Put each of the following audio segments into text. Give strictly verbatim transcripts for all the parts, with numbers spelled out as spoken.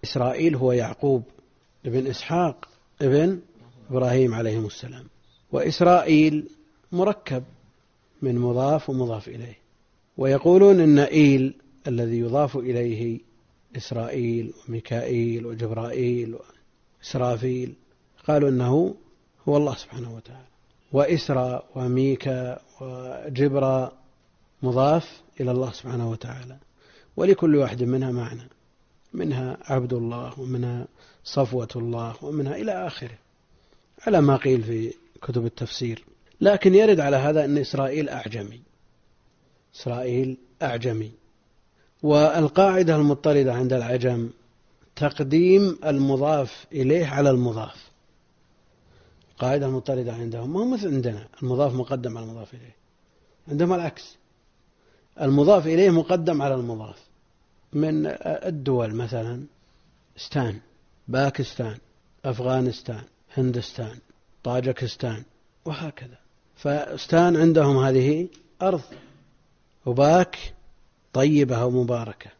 إسرائيل هو يعقوب ابن إسحاق ابن إبراهيم عليهم السلام، وإسرائيل مركب من مضاف ومضاف إليه. ويقولون إن إيل الذي يضاف إليه إسرائيل وميكائيل وجبرائيل وإسرافيل، قالوا إنه هو الله سبحانه وتعالى. وإسرى وميكا وجبرى مضاف إلى الله سبحانه وتعالى، ولكل واحد منها معنى، منها عبد الله ومنها صفوة الله ومنها إلى آخره على ما قيل في كتب التفسير. لكن يرد على هذا أن إسرائيل أعجمي، إسرائيل أعجمي. والقاعدة المضطردة عند العجم تقديم المضاف إليه على المضاف. القاعدة المضطردة عندهم ما هو مثل عندنا المضاف مقدم على المضاف إليه، عندهم العكس، المضاف إليه مقدم على المضاف. من الدول مثلا ستان، باكستان، أفغانستان، هندستان، طاجكستان، وهكذا. فستان عندهم هذه أرض، وباك طيبة ومباركة،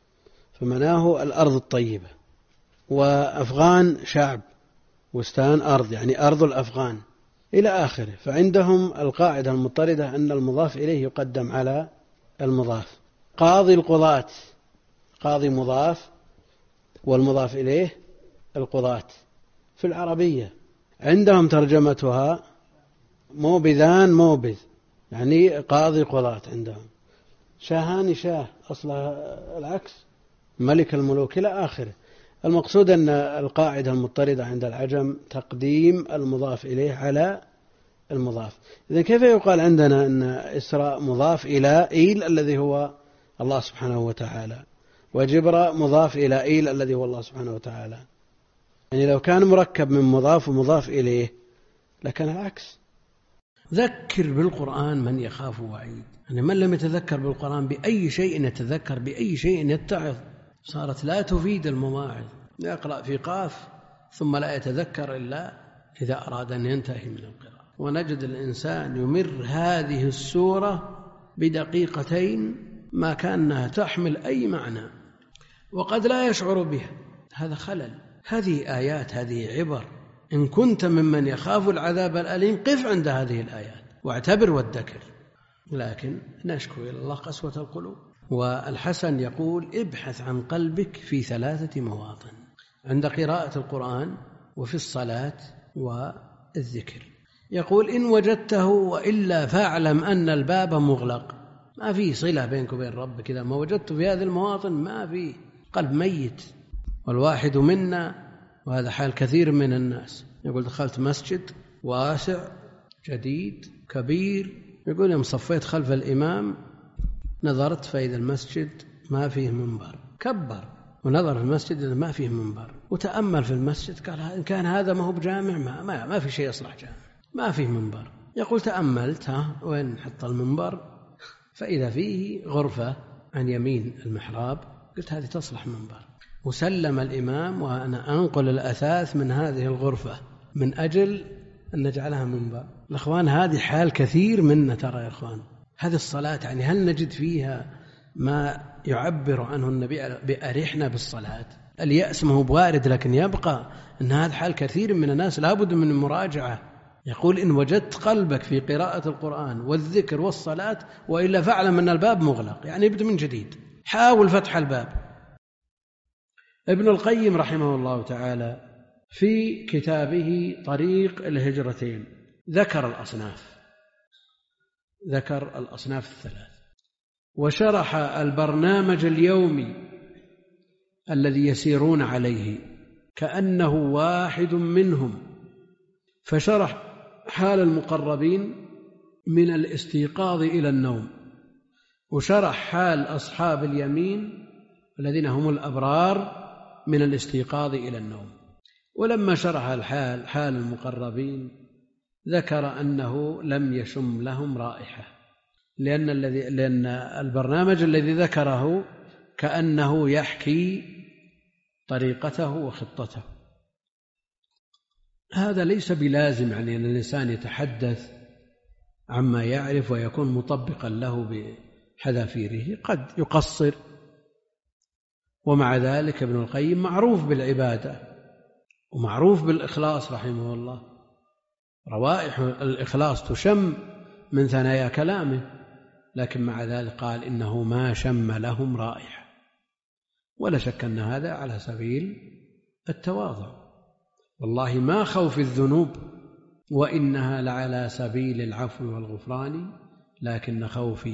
فمناه الأرض الطيبة. وأفغان شعب، وستان أرض، يعني أرض الأفغان إلى آخره. فعندهم القاعدة المضطردة أن المضاف إليه يقدم على المضاف. قاضي القضاة، قاضي مضاف والمضاف إليه القضاة. في العربية عندهم ترجمتها موبذان موبذ، يعني قاضي قضاة عندهم. شاهان شاه، أصلها العكس، ملك الملوك إلى آخره. المقصود أن القاعدة المضطردة عند العجم تقديم المضاف إليه على المضاف. إذن كيف يقال عندنا أن إسراء مضاف إلى إيل الذي هو الله سبحانه وتعالى، وجبر مضاف إلى إيل الذي هو الله سبحانه وتعالى؟ يعني لو كان مركب من مضاف ومضاف إليه لكان العكس. ذكر بالقرآن من يخاف وعيد، يعني من لم يتذكر بالقرآن بأي شيء يتذكر، بأي شيء يتعظ. صارت لا تفيد المواعظ، يقرأ في قاف ثم لا يتذكر إلا إذا أراد أن ينتهي من القراءة. ونجد الإنسان يمر هذه السورة بدقيقتين ما كانها تحمل أي معنى، وقد لا يشعر بها. هذا خلل. هذه آيات، هذه عبر. إن كنت ممن يخاف العذاب الأليم قف عند هذه الآيات واعتبر وادكر. لكن نشكو إلى الله قسوة القلوب. والحسن يقول ابحث عن قلبك في ثلاثة مواطن: عند قراءة القرآن، وفي الصلاة، والذكر. يقول إن وجدته وإلا فاعلم أن الباب مغلق. ما في صلة بينك وبين ربك إذا ما وجدت في هذه المواطن، ما في، قلب ميت. والواحد منا، وهذا حال كثير من الناس، يقول دخلت مسجد واسع جديد كبير، يقول يوم صفيت خلف الإمام نظرت فإذا المسجد ما فيه منبر، كبر ونظر في المسجد إذا ما فيه منبر، وتأمل في المسجد قال إن كان هذا ما هو بجامع، ما, ما, ما في شيء يصلح جامع، ما فيه منبر. يقول تأملت، ها وين حط المنبر؟ فإذا فيه غرفة عن يمين المحراب، قلت هذه تصلح منبر. وسلم الإمام وأنا أنقل الأثاث من هذه الغرفة من أجل أن نجعلها منبر. الأخوان هذه حال كثير منا، ترى يا أخوان. هذه الصلاة يعني هل نجد فيها ما يعبر عنه النبي بأرحنا بالصلاة؟ اليأس ما هو بوارد، لكن يبقى أن هذا حال كثير من الناس، لابد من المراجعة. يقول إن وجدت قلبك في قراءة القرآن والذكر والصلاة وإلا فاعلم أن الباب مغلق، يعني ابدأ من جديد، حاول فتح الباب. ابن القيم رحمه الله تعالى في كتابه طريق الهجرتين ذكر الأصناف، ذكر الأصناف الثلاث، وشرح البرنامج اليومي الذي يسيرون عليه كأنه واحد منهم. فشرح حال المقربين من الاستيقاظ إلى النوم، وشرح حال أصحاب اليمين الذين هم الأبرار من الاستيقاظ إلى النوم. ولما شرح الحال حال المقربين ذكر أنه لم يشم لهم رائحة، لأن, الذي لأن البرنامج الذي ذكره كأنه يحكي طريقته وخطته. هذا ليس بلازم يعني أن الإنسان يتحدث عما يعرف ويكون مطبقا له بحذافيره، قد يقصر ومع ذلك ابن القيم معروف بالعبادة ومعروف بالإخلاص رحمه الله، روائح الإخلاص تشم من ثنايا كلامه، لكن مع ذلك قال إنه ما شم لهم رائحة. ولا شك أن هذا على سبيل التواضع، والله ما خوف الذنوب وإنها لعلى سبيل العفو والغفران، لكن خوفي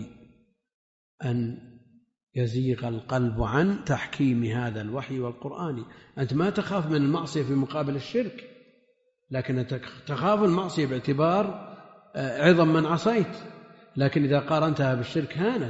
أن يزيغ القلب عن تحكيم هذا الوحي والقرآن. أنت ما تخاف من المعصية في مقابل الشرك، لكن تخاف المعصية باعتبار عظم من عصيت، لكن إذا قارنتها بالشرك هانت،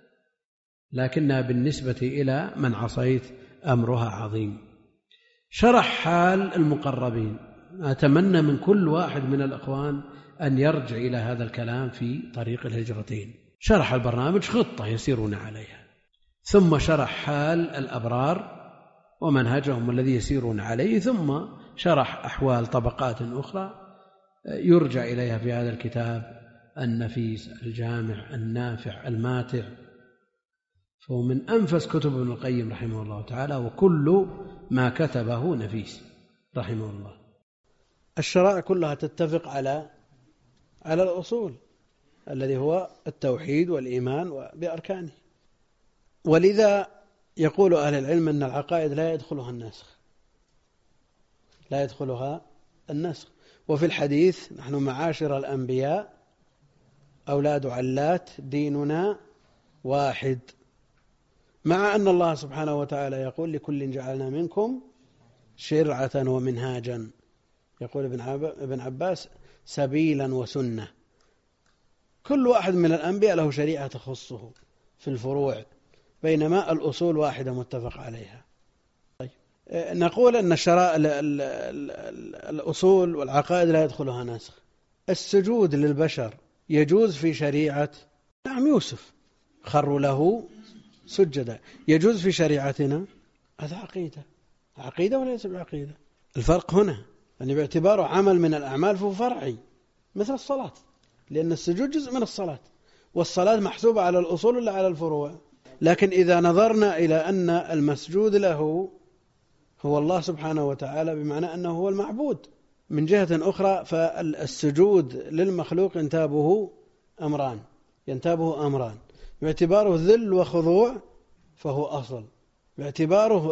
لكنها بالنسبة إلى من عصيت أمرها عظيم. شرح حال المقربين. أتمنى من كل واحد من الأخوان أن يرجع إلى هذا الكلام في طريق الهجرتين. شرح البرنامج خطة يسيرون عليها، ثم شرح حال الأبرار ومنهجهم الذي يسيرون عليه، ثم شرح أحوال طبقات أخرى يرجع إليها في هذا الكتاب النفيس الجامع النافع الماتع. فهو من أنفس كتب ابن القيم رحمه الله تعالى، وكل ما كتبه نفيس رحمه الله. الشرائع كلها تتفق على على الأصول الذي هو التوحيد والإيمان بأركانه، ولذا يقول أهل العلم أن العقائد لا يدخلها النسخ، لا يدخلها النسخ. وفي الحديث: نحن معاشر الأنبياء أولاد علات ديننا واحد، مع أن الله سبحانه وتعالى يقول: لكل جعلنا منكم شرعة ومنهاجا. يقول ابن عباس: سبيلا وسنة. كل واحد من الأنبياء له شريعة تخصه في الفروع، بينما الأصول واحدة متفق عليها. طيب. نقول أن الشرائع الأصول والعقائد لا يدخلها نسخ. السجود للبشر يجوز في شريعة نعم يوسف، خروا له سجدا، يجوز في شريعتنا. هذا عقيدة، عقيدة وليس بعقيدة. الفرق هنا يعني باعتباره عمل من الأعمال فهو فرعي مثل الصلاة، لأن السجود جزء من الصلاة، والصلاة محسوبة على الأصول ولا على الفروع. لكن إذا نظرنا إلى أن المسجود له هو الله سبحانه وتعالى، بمعنى أنه هو المعبود، من جهة أخرى فالسجود للمخلوق ينتابه أمران ينتابه أمران باعتباره ذل وخضوع فهو أصل، باعتباره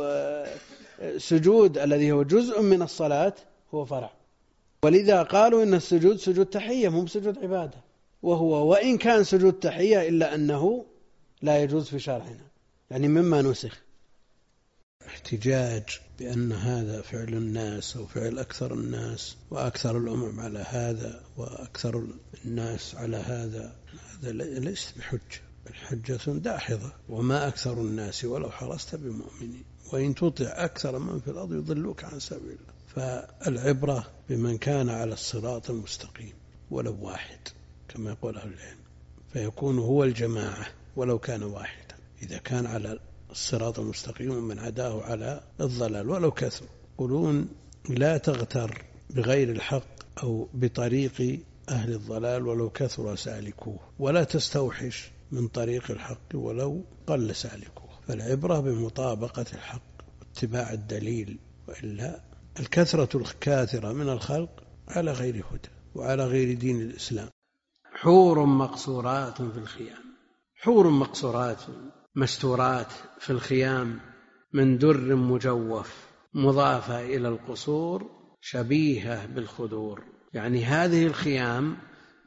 سجود الذي هو جزء من الصلاة هو فرع. ولذا قالوا إن السجود سجود تحية مو سجود عبادة، وهو وإن كان سجود تحية إلا أنه لا يجوز في شرعنا، يعني مما نسخ. احتجاج بأن هذا فعل الناس أو فعل أكثر الناس وأكثر الأمم على هذا وأكثر الناس على هذا، هذا ليس بحجة، الحجة داحضة. وما أكثر الناس ولو حرصت بمؤمنين وإن تطع أكثر من في الأرض يضلوك عن سبيل الله. فالعبرة بمن كان على الصراط المستقيم ولو واحد كما يقول أهل العلم، فيكون هو الجماعة ولو كان واحدا، إذا كان على الصراط المستقيم ومن عداه على الضلال ولو كثر. يقولون: لا تغتر بغير الحق أو بطريق أهل الضلال ولو كثر سالكوه، ولا تستوحش من طريق الحق ولو قل سالكوه. فالعبرة بمطابقة الحق واتباع الدليل، وإلا الكثرة الكاثرة من الخلق على غير هدى وعلى غير دين الإسلام. حور مقصورات في الخيام، حور مقصورات مستورات في الخيام من در مجوف مضافة إلى القصور شبيهة بالخدور. يعني هذه الخيام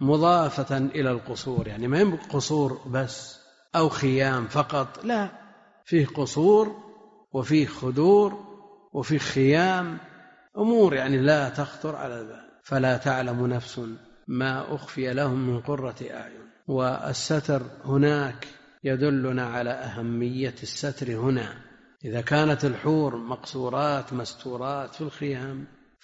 مضافة إلى القصور، يعني ما يمكن قصور بس أو خيام فقط، لا، فيه قصور وفيه خدور وفيه خيام، أمور يعني لا تخطر على البال. فلا تعلم نفس ما أخفي لهم من قرة أعين. والستر هناك يدلنا على أهمية الستر هنا. إذا كانت الحور مقصورات مستورات في الخيام،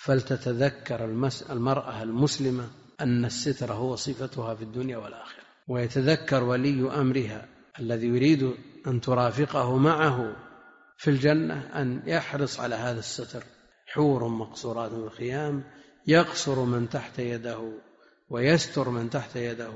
فلتتذكر المرأة المسلمة أن الستر هو صفتها في الدنيا والآخرة، ويتذكر ولي أمرها الذي يريد أن ترافقه معه في الجنة أن يحرص على هذا الستر. حور مقصورات في الخيام يقصر من تحت يده ويستر من تحت يده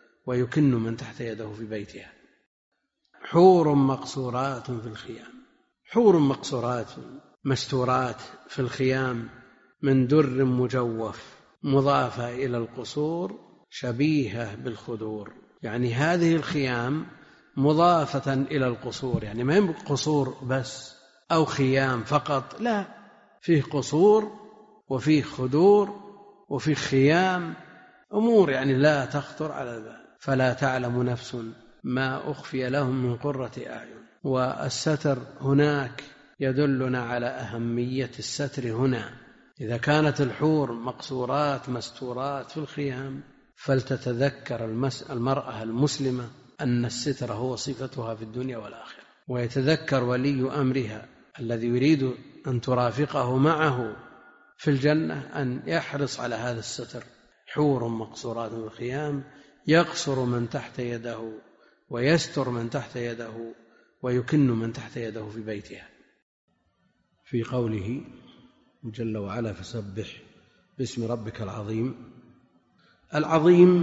ويكن من تحت يده في بيتها. حور مقصورات في الخيام، حور مقصورات مستورات في الخيام من در مجوف مضافة إلى القصور شبيهة بالخدور. يعني هذه الخيام مضافة إلى القصور، يعني ما هي قصور بس أو خيام فقط، لا، فيه قصور وفيه خدور وفيه خيام، أمور يعني لا تخطر على البال. فلا تعلم نفس ما أخفي لهم من قرة أعين. والستر هناك يدلنا على أهمية الستر هنا. إذا كانت الحور مقصورات مستورات في الخيام فلتتذكر المرأة المسلمة أن الستر هو صفتها في الدنيا والآخرة، ويتذكر ولي أمرها الذي يريد أن ترافقه معه في الجنة أن يحرص على هذا الستر. حور مقصورات في الخيام يقصر من تحت يده ويستر من تحت يده ويكن من تحت يده في بيتها. في قوله جل وعلا فسبح باسم ربك العظيم، العظيم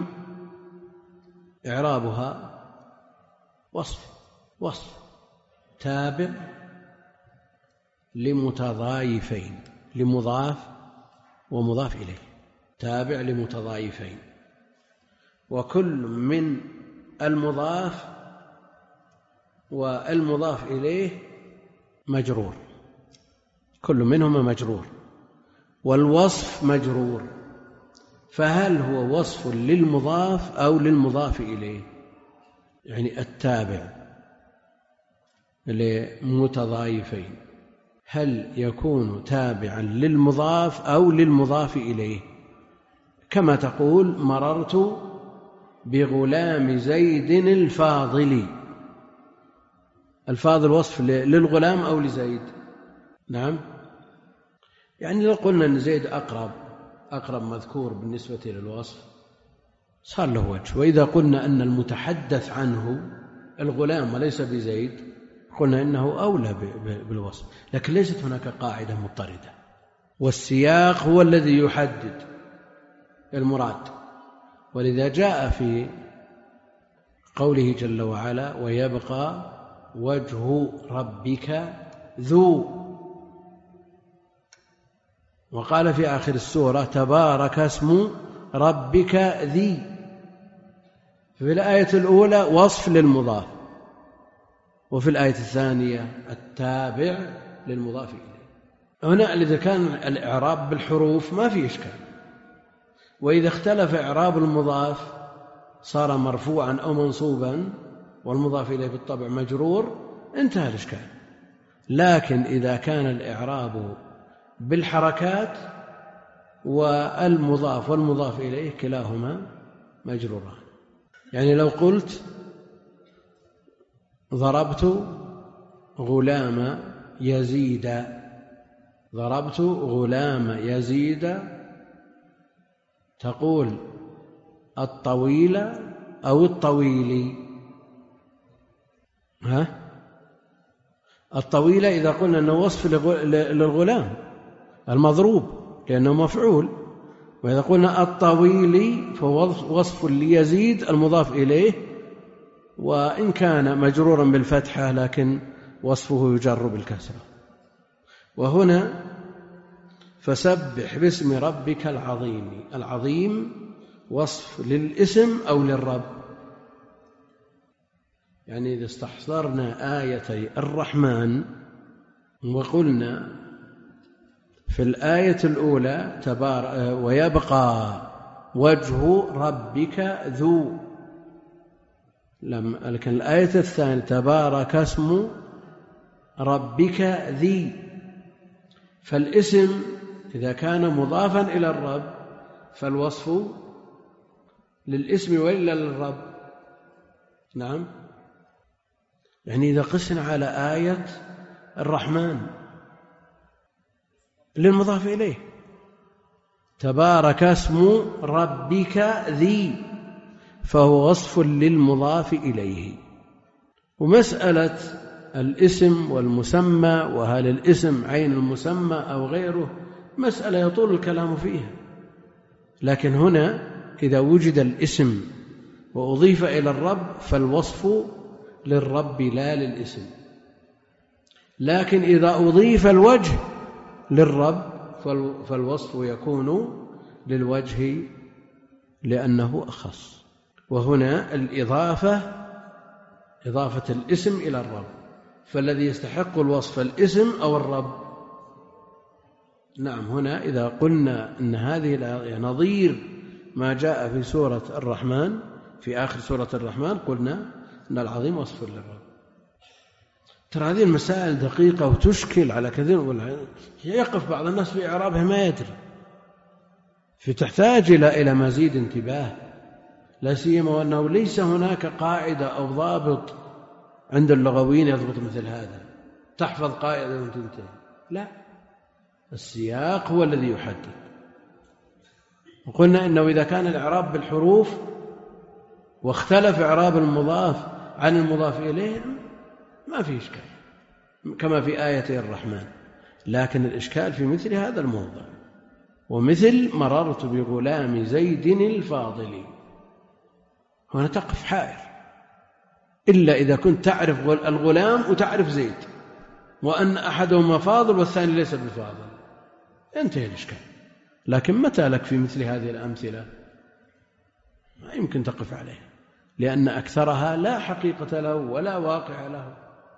إعرابها وصف وصف تابع لمتضايفين، لمضاف ومضاف إليه، تابع لمتضايفين، وكل من المضاف والمضاف إليه مجرور، كل منهما مجرور، والوصف مجرور. فهل هو وصف للمضاف أو للمضاف إليه؟ يعني التابع لمتضايفين هل يكون تابعا للمضاف أو للمضاف إليه؟ كما تقول مررت بغلام زيد الفاضل، الفاضل وصف للغلام أو لزيد؟ نعم، يعني لو قلنا أن زيد أقرب أقرب مذكور بالنسبة للوصف صار له وجه. وإذا قلنا أن المتحدث عنه الغلام وليس بزيد قلنا إنه أولى بالوصف. لكن ليست هناك قاعدة مضطردة، والسياق هو الذي يحدد المراد. ولذا جاء في قوله جل وعلا ويبقى وجه ربك ذو، وقال في آخر السورة تبارك اسم ربك ذي. في الآية الأولى وصف للمضاف، وفي الآية الثانية التابع للمضاف إليه. هنا إذا كان الإعراب بالحروف ما في إشكال، وإذا اختلف إعراب المضاف صار مرفوعا أو منصوبا والمضاف إليه بالطبع مجرور انتهى الإشكال. لكن إذا كان الإعراب بالحركات والمضاف والمضاف إليه كلاهما مجروران، يعني لو قلت ضربت غلام يزيد، ضربت غلام يزيد، تقول الطويل أو الطويل؟ ها؟ الطويل إذا قلنا أنه وصف للغلام المضروب لأنه مفعول، وإذا قلنا الطويل فهو وصف ليزيد المضاف إليه، وإن كان مجرورا بالفتحة لكن وصفه يجر بالكسرة. وهنا فسبح باسم ربك العظيم، العظيم وصف للاسم أو للرب. يعني إذا استحضرنا آيتي الرحمن وقلنا في الآية الأولى تبار ويبقى وجه ربك ذو، لكن الآية الثانية تبارك اسم ربك ذي، فالاسم إذا كان مضافا إلى الرب فالوصف للاسم وإلا للرب؟ نعم، يعني إذا قسنا على آية الرحمن للمضاف إليه تبارك اسم ربك ذي فهو وصف للمضاف إليه. ومسألة الاسم والمسمى وهل الاسم عين المسمى أو غيره مسألة يطول الكلام فيها، لكن هنا إذا وجد الاسم وأضيف إلى الرب فالوصف للرب لا للاسم. لكن إذا أضيف الوجه للرب فالوصف يكون للوجه لأنه أخص. وهنا الإضافة إضافة الاسم إلى الرب، فالذي يستحق الوصف الاسم أو الرب. نعم، هنا إذا قلنا أن هذه نظير ما جاء في سورة الرحمن، في آخر سورة الرحمن قلنا أن العظيم وصف للرب. ترى هذه المسائل دقيقة وتشكل على كثير، يقف بعض الناس في إعرابها ما يدري، فتحتاج إلى إلى مزيد انتباه، لا سيما وأنه ليس هناك قاعدة أو ضابط عند اللغويين يضبط مثل هذا، تحفظ قاعدة وتنتهي. لا، السياق هو الذي يحدد. وقلنا إنه إذا كان الإعراب بالحروف واختلف إعراب المضاف عن المضاف إليه ما في إشكال، كما في آية الرحمن. لكن الإشكال في مثل هذا الموضع، ومثل مررت بغلام زيد الفاضل، هنا تقف حائر، إلا إذا كنت تعرف الغلام وتعرف زيد، وأن أحدهما فاضل والثاني ليس بفاضل، انتهي الإشكال. لكن متى لك في مثل هذه الأمثلة ما يمكن تقف عليها، لأن أكثرها لا حقيقة له ولا واقع له.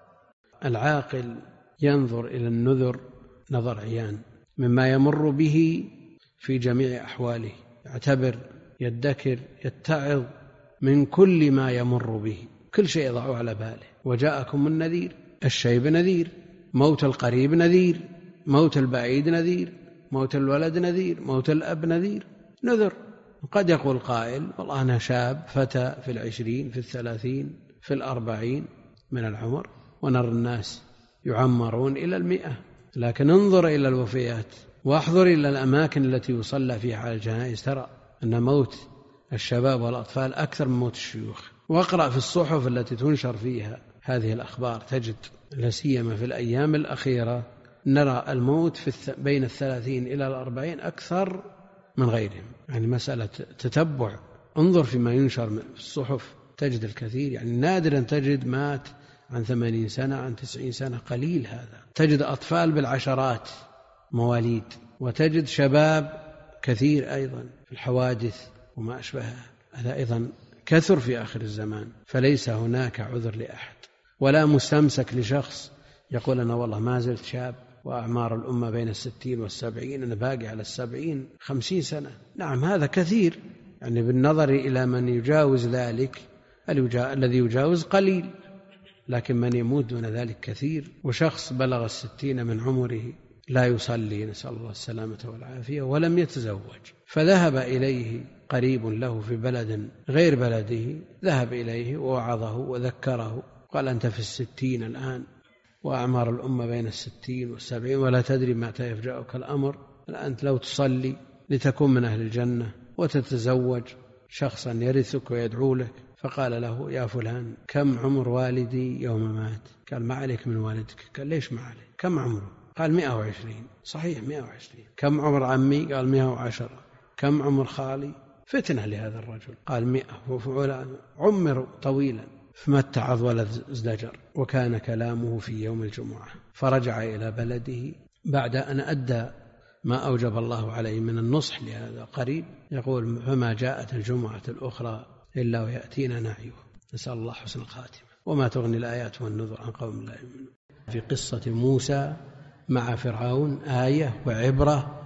العاقل ينظر إلى النذر نظر عيان مما يمر به في جميع أحواله، يعتبر، يدكر، يتعظ من كل ما يمر به، كل شيء يضعه على باله. وجاءكم النذير، الشيب نذير، موت القريب نذير، موت البعيد نذير، موت الولد نذير، موت الأب نذير، نذر. قد يقول قائل والله أنا شاب فتى في العشرين، في الثلاثين، في الأربعين من العمر، ونرى الناس يعمرون إلى المئة، لكن انظر إلى الوفيات واحضر إلى الأماكن التي يصلى فيها على الجنائز، ترى أن موت الشباب والأطفال أكثر من موت الشيوخ. واقرأ في الصحف التي تنشر فيها هذه الأخبار، تجد لا سيما في الأيام الأخيرة نرى الموت في بين الثلاثين إلى الأربعين أكثر من غيرهم. يعني مسألة تتبع، انظر فيما ينشر في الصحف تجد الكثير، يعني نادرا تجد مات عن ثمانين سنة، عن تسعين سنة، قليل هذا. تجد أطفال بالعشرات مواليد، وتجد شباب كثير أيضا في الحوادث وما أشبهها. هذا أيضا كثر في آخر الزمان، فليس هناك عذر لأحد ولا مستمسك لشخص يقول أنا والله ما زلت شاب وأعمار الأمة بين الستين والسبعين، أنا باقي على السبعين خمسين سنة. نعم هذا كثير، يعني بالنظر إلى من يجاوز ذلك الذي يجاوز قليل، لكن من يموت دون ذلك كثير. وشخص بلغ الستين من عمره لا يصلي، نسأل الله السلامة والعافية، ولم يتزوج، فذهب إليه قريب له في بلد غير بلده، ذهب إليه ووعظه وذكره، قال أنت في الستين الآن وأعمار الأمة بين الستين والسبعين ولا تدري متى يفجأك الأمر، أنت لو تصلي لتكون من أهل الجنة وتتزوج شخصا يرثك ويدعو لك. فقال له يا فلان كم عمر والدي يوم مات؟ قال ما عليك من والدك. قال ليش ما عليك؟ كم عمره؟ قال مئة وعشرين. صحيح مئة وعشرين. كم عمر عمي؟ قال مئة وعشرة. كم عمر خالي؟ فتنة لهذا الرجل، قال مئة، وفعلا عمر طويلا، فما اتعظ ولا ازدجر. وكان كلامه في يوم الجمعة، فرجع إلى بلده بعد أن أدى ما أوجب الله عليه من النصح لهذا قريب. يقول فما جاءت الجمعة الأخرى إلا ويأتينا نعيه، نسأل الله حسن الخاتمة. وما تغني الآيات والنذر عن قوم لا يؤمنون. في قصة موسى مع فرعون آية وعبرة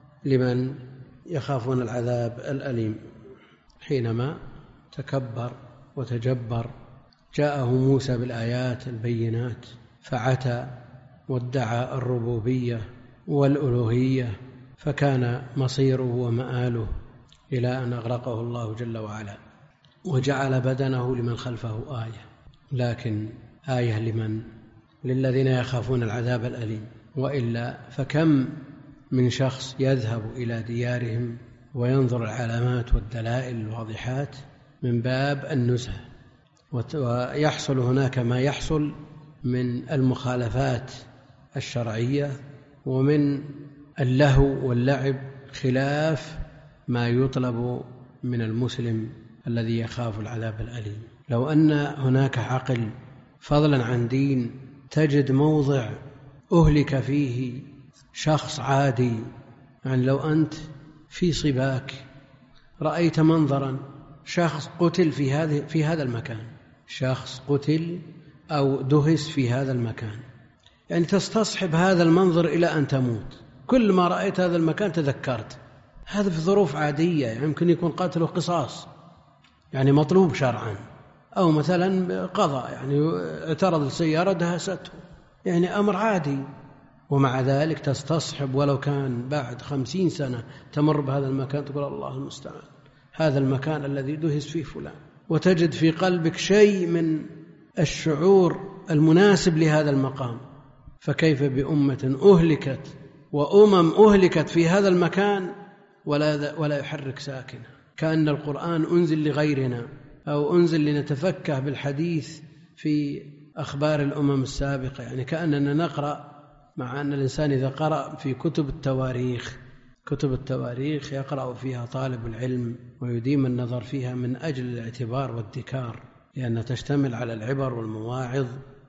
لمن يخافون العذاب الأليم. حينما تكبر وتجبر جاءه موسى بالآيات البينات، فعتى وادعى الربوبية والألوهية، فكان مصيره ومآله إلى أن أغرقه الله جل وعلا، وجعل بدنه لمن خلفه آية. لكن آية لمن؟ للذين يخافون العذاب الأليم. وإلا فكم من شخص يذهب إلى ديارهم وينظر العلامات والدلائل الواضحات من باب النزهة، ويحصل هناك ما يحصل من المخالفات الشرعية ومن اللهو واللعب خلاف ما يطلب من المسلم الذي يخاف العذاب الأليم. لو أن هناك عقل فضلا عن دين تجد موضع أهلك فيه شخص عادي، يعني لو أنت في صباك رأيت منظرا شخص قتل في هذه في هذا المكان، شخص قتل أو دهس في هذا المكان، يعني تستصحب هذا المنظر إلى أن تموت. كل ما رأيت هذا المكان تذكرت. هذا في ظروف عادية، يعني يمكن يكون قتله قصاص، يعني مطلوب شرعا، أو مثلا قضاء، يعني اعترض السيارة دهسته، يعني أمر عادي. ومع ذلك تستصحب ولو كان بعد خمسين سنة تمر بهذا المكان تقول الله المستعان، هذا المكان الذي دهس فيه فلان، وتجد في قلبك شيء من الشعور المناسب لهذا المقام. فكيف بأمة أهلكت وأمم أهلكت في هذا المكان ولا ولا يحرك ساكنة؟ كأن القرآن أنزل لغيرنا، أو أنزل لنتفكه بالحديث في أخبار الأمم السابقة، يعني كأننا نقرأ، مع أن الإنسان إذا قرأ في كتب التواريخ كتب التواريخ يقرأ فيها طالب العلم ويديم النظر فيها من أجل الاعتبار والذكار، لأنها تشتمل على العبر والمواعظ.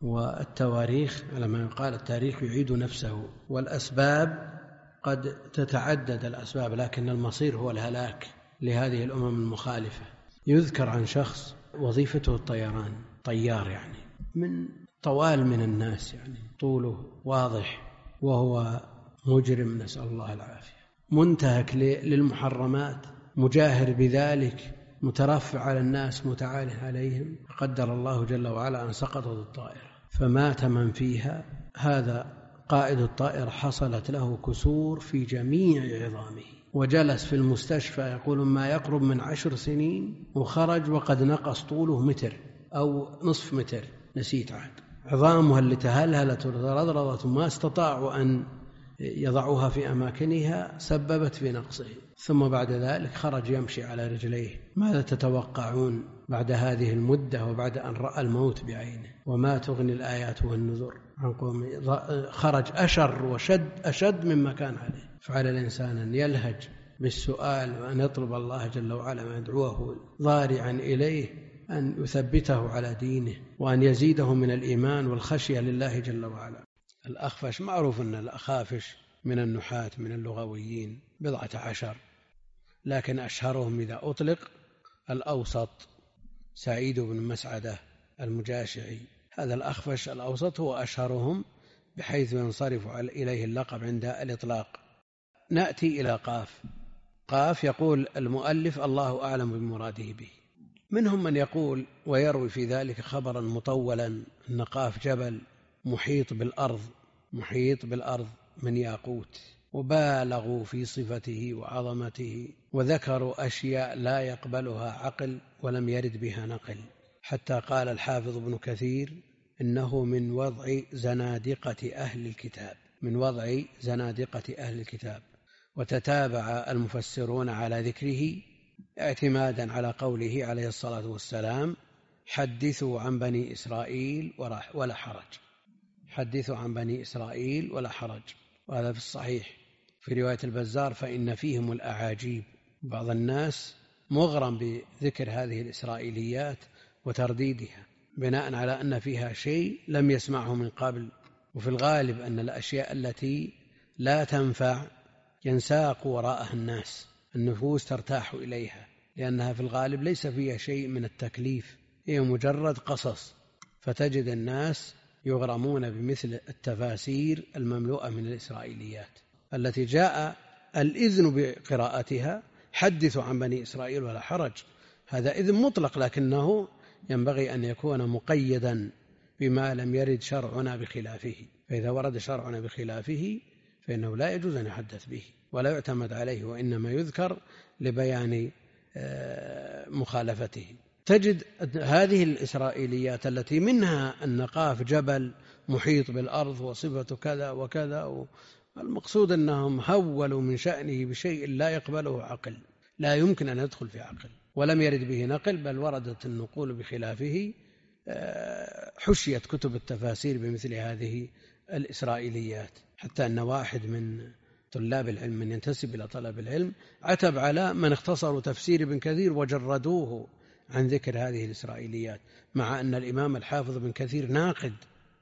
والتواريخ على ما يقال التاريخ يعيد نفسه، والأسباب قد تتعدد الأسباب، لكن المصير هو الهلاك لهذه الأمم المخالفة. يذكر عن شخص وظيفته الطيران، طيار يعني من طوال من الناس، يعني طوله واضح، وهو مجرم نسأل الله العافية، منتهك للمحرمات، مجاهر بذلك، مترفع على الناس، متعال عليهم. قدر الله جل وعلا أن سقطت الطائرة فمات من فيها. هذا قائد الطائرة حصلت له كسور في جميع عظامه، وجلس في المستشفى يقول ما يقرب من عشر سنين، وخرج وقد نقص طوله متر أو نصف متر، نسيت عاد. عظامها اللي تهلهلت وترضرضت وما استطاعوا أن يضعوها في أماكنها سببت في نقصه. ثم بعد ذلك خرج يمشي على رجليه. ماذا تتوقعون بعد هذه المدة وبعد أن رأى الموت بعينه؟ وما تغني الآيات والنذر عن قوم. خرج أشر وشد أشد مما كان عليه. فعلى الإنسان أن يلهج بالسؤال وأن يطلب الله جل وعلا ما يدعوه ضارعا إليه أن يثبته على دينه، وأن يزيده من الإيمان والخشية لله جل وعلا. الأخفش معروف أن الأخافش من النحاة من اللغويين بضعة عشر، لكن أشهرهم إذا أطلق الأوسط سعيد بن مسعدة المجاشعي. هذا الأخفش الأوسط هو أشهرهم، بحيث ينصرف إليه اللقب عند الإطلاق. نأتي إلى قاف. قاف يقول المؤلف الله أعلم بمراده به. منهم من يقول ويروي في ذلك خبرا مطولا أن قاف جبل محيط بالأرض محيط بالأرض من ياقوت، وبالغوا في صفته وعظمته، وذكروا أشياء لا يقبلها عقل ولم يرد بها نقل، حتى قال الحافظ ابن كثير إنه من وضع زنادقة أهل الكتاب من وضع زنادقة أهل الكتاب. وتتابع المفسرون على ذكره اعتمادا على قوله عليه الصلاة والسلام حدثوا عن بني إسرائيل ولا حرج حدثوا عن بني إسرائيل ولا حرج. وهذا في الصحيح. في رواية البزار فإن فيهم الأعاجيب. بعض الناس مغرم بذكر هذه الإسرائيليات وترديدها بناء على أن فيها شيء لم يسمعه من قبل. وفي الغالب أن الأشياء التي لا تنفع ينساق وراءها الناس، النفوس ترتاح إليها، لأنها في الغالب ليس فيها شيء من التكليف، هي مجرد قصص. فتجد الناس يغرمون بمثل التفاسير المملوءة من الإسرائيليات التي جاء الإذن بقراءتها حدثوا عن بني إسرائيل ولا حرج. هذا إذن مطلق، لكنه ينبغي أن يكون مقيدا بما لم يرد شرعنا بخلافه. فإذا ورد شرعنا بخلافه فإنه لا يجوز أن يحدث به ولا يعتمد عليه، وإنما يذكر لبيان مخالفته. تجد هذه الإسرائيليات التي منها أن قاف جبل محيط بالأرض وصفة كذا وكذا، المقصود أنهم هولوا من شأنه بشيء لا يقبله عقل، لا يمكن أن يدخل في عقل، ولم يرد به نقل، بل وردت النقول بخلافه. حشيت كتب التفاسير بمثل هذه الإسرائيليات، حتى أن واحد من طلاب العلم من ينتسب إلى طلب العلم عتب على من اختصروا تفسير ابن كثير وجردوه عن ذكر هذه الإسرائيليات، مع أن الإمام الحافظ ابن كثير ناقد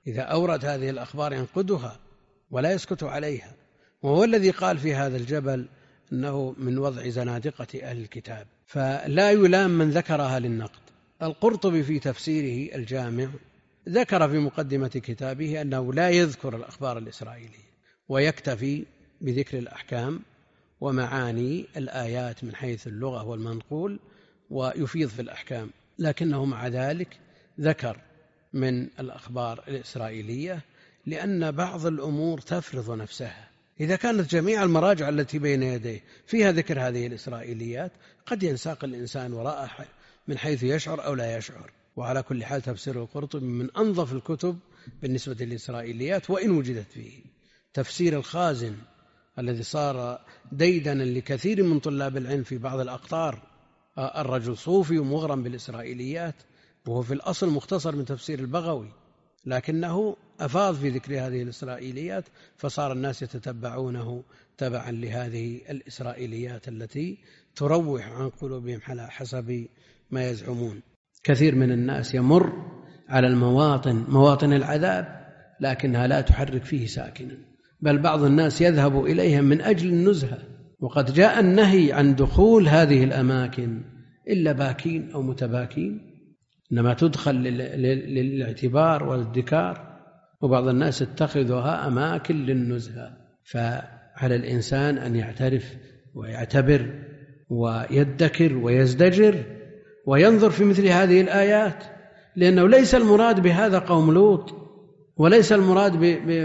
إذا أورد هذه الأخبار ينقدها ولا يسكت عليها، وهو الذي قال في هذا الجبل أنه من وضع زنادقة أهل الكتاب، فلا يلام من ذكرها للنقد. القرطبي في تفسيره الجامع ذكر في مقدمة كتابه أنه لا يذكر الأخبار الإسرائيلية ويكتفي بذكر الأحكام ومعاني الآيات من حيث اللغة والمنقول ويفيض في الأحكام، لكنه مع ذلك ذكر من الأخبار الإسرائيلية لأن بعض الأمور تفرض نفسها. إذا كانت جميع المراجع التي بين يديه فيها ذكر هذه الإسرائيليات قد ينساق الإنسان وراء من حيث يشعر أو لا يشعر. وعلى كل حال تفسير القرطبي من أنظف الكتب بالنسبة للإسرائيليات وإن وجدت فيه. تفسير الخازن الذي صار ديدنا لكثير من طلاب العلم في بعض الأقطار، الرجل صوفي ومغرم بالإسرائيليات، وهو في الأصل مختصر من تفسير البغوي، لكنه أفاض في ذكر هذه الإسرائيليات فصار الناس يتتبعونه تبعا لهذه الإسرائيليات التي تروح عن قلوبهم على حسب ما يزعمون. كثير من الناس يمر على المواطن مواطن العذاب لكنها لا تحرك فيه ساكنا، بل بعض الناس يذهب إليها من أجل النزهة، وقد جاء النهي عن دخول هذه الأماكن إلا باكين أو متباكين، إنما تدخل للاعتبار والادكار، وبعض الناس اتخذها أماكن للنزهة. فعلى الإنسان أن يعترف ويعتبر ويدكر ويزدجر وينظر في مثل هذه الآيات، لأنه ليس المراد بهذا قوم لوط، وليس المراد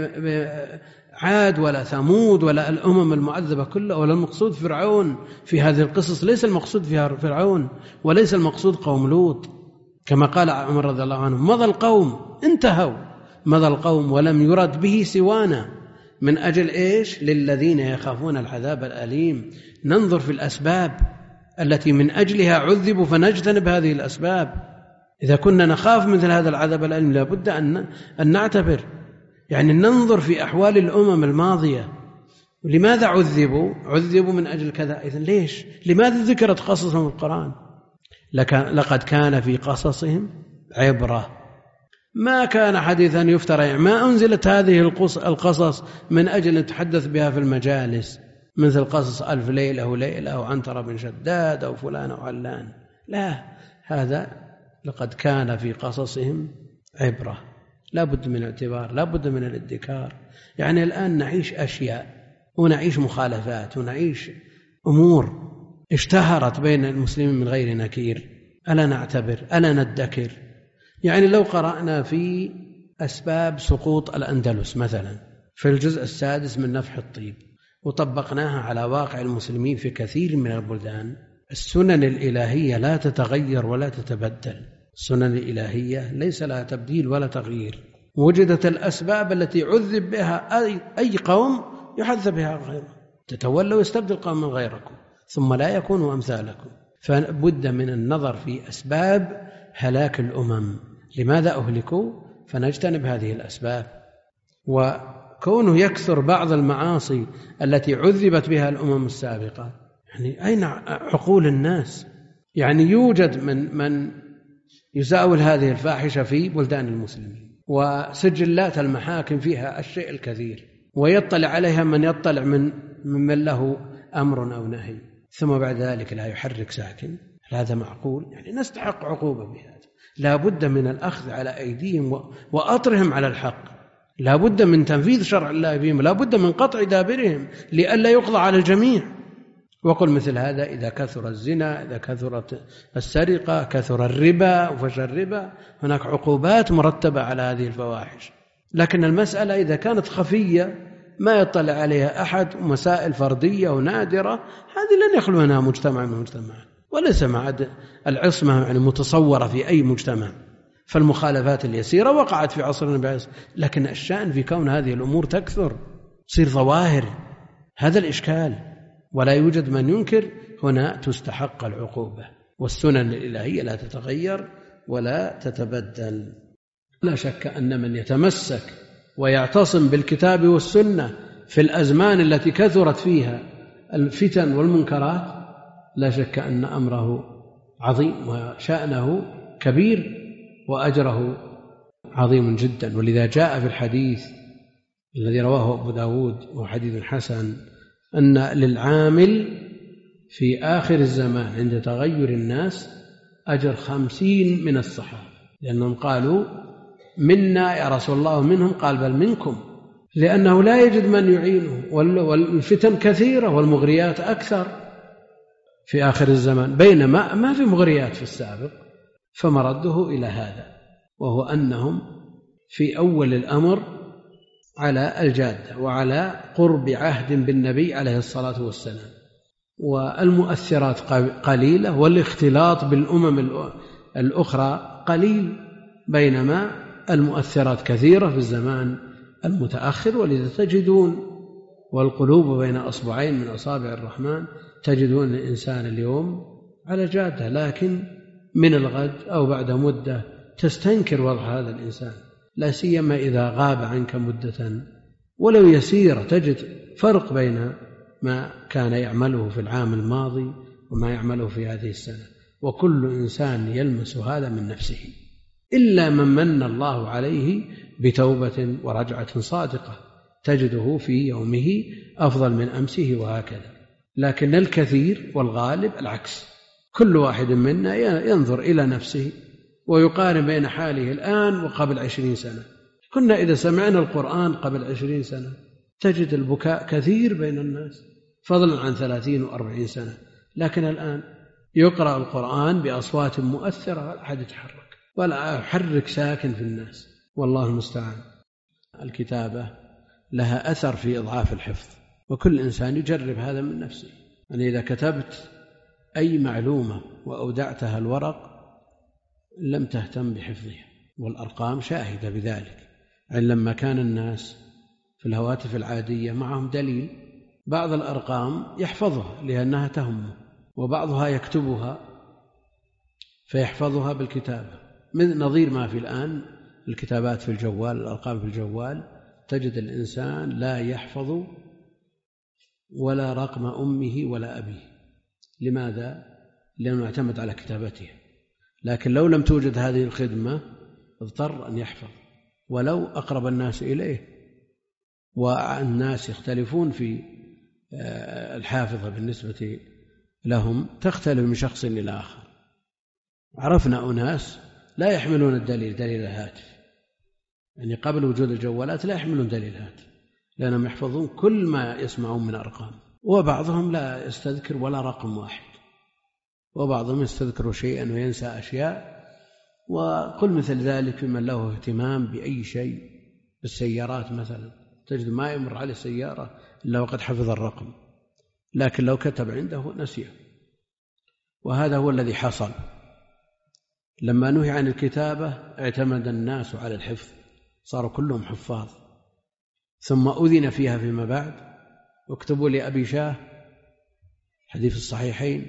بعاد ولا ثمود ولا الأمم المعذبة كلها، ولا المقصود فرعون في هذه القصص، ليس المقصود فيها فرعون، وليس المقصود قوم لوط. كما قال عمر رضي الله عنه: مضى القوم انتهوا، مضى القوم ولم يرد به سوانا. من أجل إيش؟ للذين يخافون العذاب الأليم. ننظر في الأسباب التي من أجلها عذبوا فنجتنب هذه الأسباب. إذا كنا نخاف مثل هذا العذاب الأليم لابد أن نعتبر، يعني ننظر في أحوال الأمم الماضية، لماذا عذبوا؟ عذبوا من أجل كذا، إذن ليش؟ لماذا ذكرت قصصهم في القرآن؟ لقد كان في قصصهم عبرة، ما كان حديثا يفترى، ما أنزلت هذه القصص من أجل أن نتحدث بها في المجالس مثل قصص ألف ليلة وليلة أو عنترة بن شداد أو فلان أو علان، لا، هذا لقد كان في قصصهم عبرة، لا بد من الاعتبار، لا بد من الادكار. يعني الآن نعيش أشياء ونعيش مخالفات ونعيش أمور اشتهرت بين المسلمين من غير نكير، ألا نعتبر؟ ألا ندكر؟ يعني لو قرأنا في أسباب سقوط الأندلس مثلا في الجزء السادس من نفح الطيب وطبقناها على واقع المسلمين في كثير من البلدان، السنن الإلهية لا تتغير ولا تتبدل. السنن الإلهية ليس لها تبديل ولا تغيير. وجدت الأسباب التي عذب بها أي, أي قوم يحذب بها غيره، تتولوا يستبدل قوم من غيركم ثم لا يكونوا أمثالكم. فبد من النظر في أسباب هلاك الأمم، لماذا أهلكوا، فنجتنب هذه الأسباب. وكونه يكثر بعض المعاصي التي عذبت بها الأمم السابقة، يعني أين عقول الناس؟ يعني يوجد من من يزاول هذه الفاحشة في بلدان المسلمين، وسجلات المحاكم فيها الشيء الكثير، ويطلع عليها من يطلع من من له أمر أو نهي، ثم بعد ذلك لا يحرك ساكن. هذا معقول؟ يعني نستحق عقوبة بهذا. لا بد من الأخذ على أيديهم وأطرهم على الحق، لا بد من تنفيذ شرع الله فيهم، لا بد من قطع دابرهم لئلا يقضى على الجميع. وقل مثل هذا إذا كثر الزنا، إذا كثرت السرقة، كثر الربا وفشى الربا، هناك عقوبات مرتبة على هذه الفواحش. لكن المسألة إذا كانت خفية ما يطلع عليها أحد، مسائل فردية ونادرة، هذه لن يخلو منها مجتمع من المجتمعات، وليس مع العصمة يعني متصورة في أي مجتمع. فالمخالفات اليسيرة وقعت في عصرنا، لكن الشأن في كون هذه الأمور تكثر تصير ظواهر، هذا الإشكال. ولا يوجد من ينكر، هنا تستحق العقوبة. والسنن الإلهية لا تتغير ولا تتبدل. لا شك أن من يتمسك ويعتصم بالكتاب والسنة في الأزمان التي كثرت فيها الفتن والمنكرات، لا شك أن أمره عظيم وشأنه كبير وأجره عظيم جدا. ولذا جاء في الحديث الذي رواه أبو داود وهو حديث حسن أن للعامل في آخر الزمان عند تغير الناس أجر خمسين من الصحابة، لأنهم قالوا منا يا رسول الله منهم، قال بل منكم، لأنه لا يجد من يعينه، والفتن كثيرة والمغريات أكثر في آخر الزمان، بينما ما في مغريات في السابق. فمرده إلى هذا، وهو أنهم في أول الأمر على الجادة وعلى قرب عهد بالنبي عليه الصلاة والسلام، والمؤثرات قليلة، والاختلاط بالأمم الأخرى قليل، بينما المؤثرات كثيرة في الزمان المتأخر. ولذا تجدون والقلوب بين أصبعين من أصابع الرحمن، تجدون الإنسان اليوم على جادة، لكن من الغد أو بعد مدة تستنكر وضع هذا الإنسان، لا سيما إذا غاب عنك مدة ولو يسيرة. تجد فرق بين ما كان يعمله في العام الماضي وما يعمله في هذه السنة، وكل إنسان يلمس هذا من نفسه، إلا من من الله عليه بتوبة ورجعة صادقة تجده في يومه أفضل من أمسه وهكذا. لكن الكثير والغالب العكس، كل واحد منا ينظر إلى نفسه ويقارن بين حاله الآن وقبل عشرين سنة. كنا إذا سمعنا القرآن قبل عشرين سنة تجد البكاء كثير بين الناس، فضلا عن ثلاثين وأربعين سنة، لكن الآن يقرأ القرآن بأصوات مؤثرة ولا أحد يتحرك ولا يحرك ساكن في الناس، والله المستعان. الكتابة لها أثر في إضعاف الحفظ، وكل إنسان يجرب هذا من نفسه. يعني إذا كتبت أي معلومة وأودعتها الورق لم تهتم بحفظها، والأرقام شاهدة بذلك. يعني لما كان الناس في الهواتف العادية معهم دليل، بعض الأرقام يحفظها لأنها تهمه، وبعضها يكتبها فيحفظها بالكتابة، من نظير ما في الآن الكتابات في الجوال، الأرقام في الجوال، تجد الإنسان لا يحفظ ولا رقم أمه ولا أبيه. لماذا؟ لأنه اعتمد على كتابته. لكن لو لم توجد هذه الخدمة اضطر أن يحفظ، ولو أقرب الناس إليه، والناس يختلفون في الحافظة بالنسبة لهم، تختلف من شخص إلى آخر. عرفنا أناس لا يحملون الدليل دليل الهاتف، يعني قبل وجود الجوالات لا يحملون دليل الهاتف لأنهم يحفظون كل ما يسمعون من أرقام، وبعضهم لا يستذكر ولا رقم واحد، وبعضهم يستذكر شيئا وينسى أشياء. وقل مثل ذلك في من له اهتمام بأي شيء، بالسيارات مثلا، تجد ما يمر على سيارة إلا وقد حفظ الرقم، لكن لو كتب عنده نسيه. وهذا هو الذي حصل لما نهي عن الكتابة، اعتمد الناس على الحفظ، صاروا كلهم حفاظ. ثم أذن فيها فيما بعد، اكتبوا لأبي شاه، حديث الصحيحين،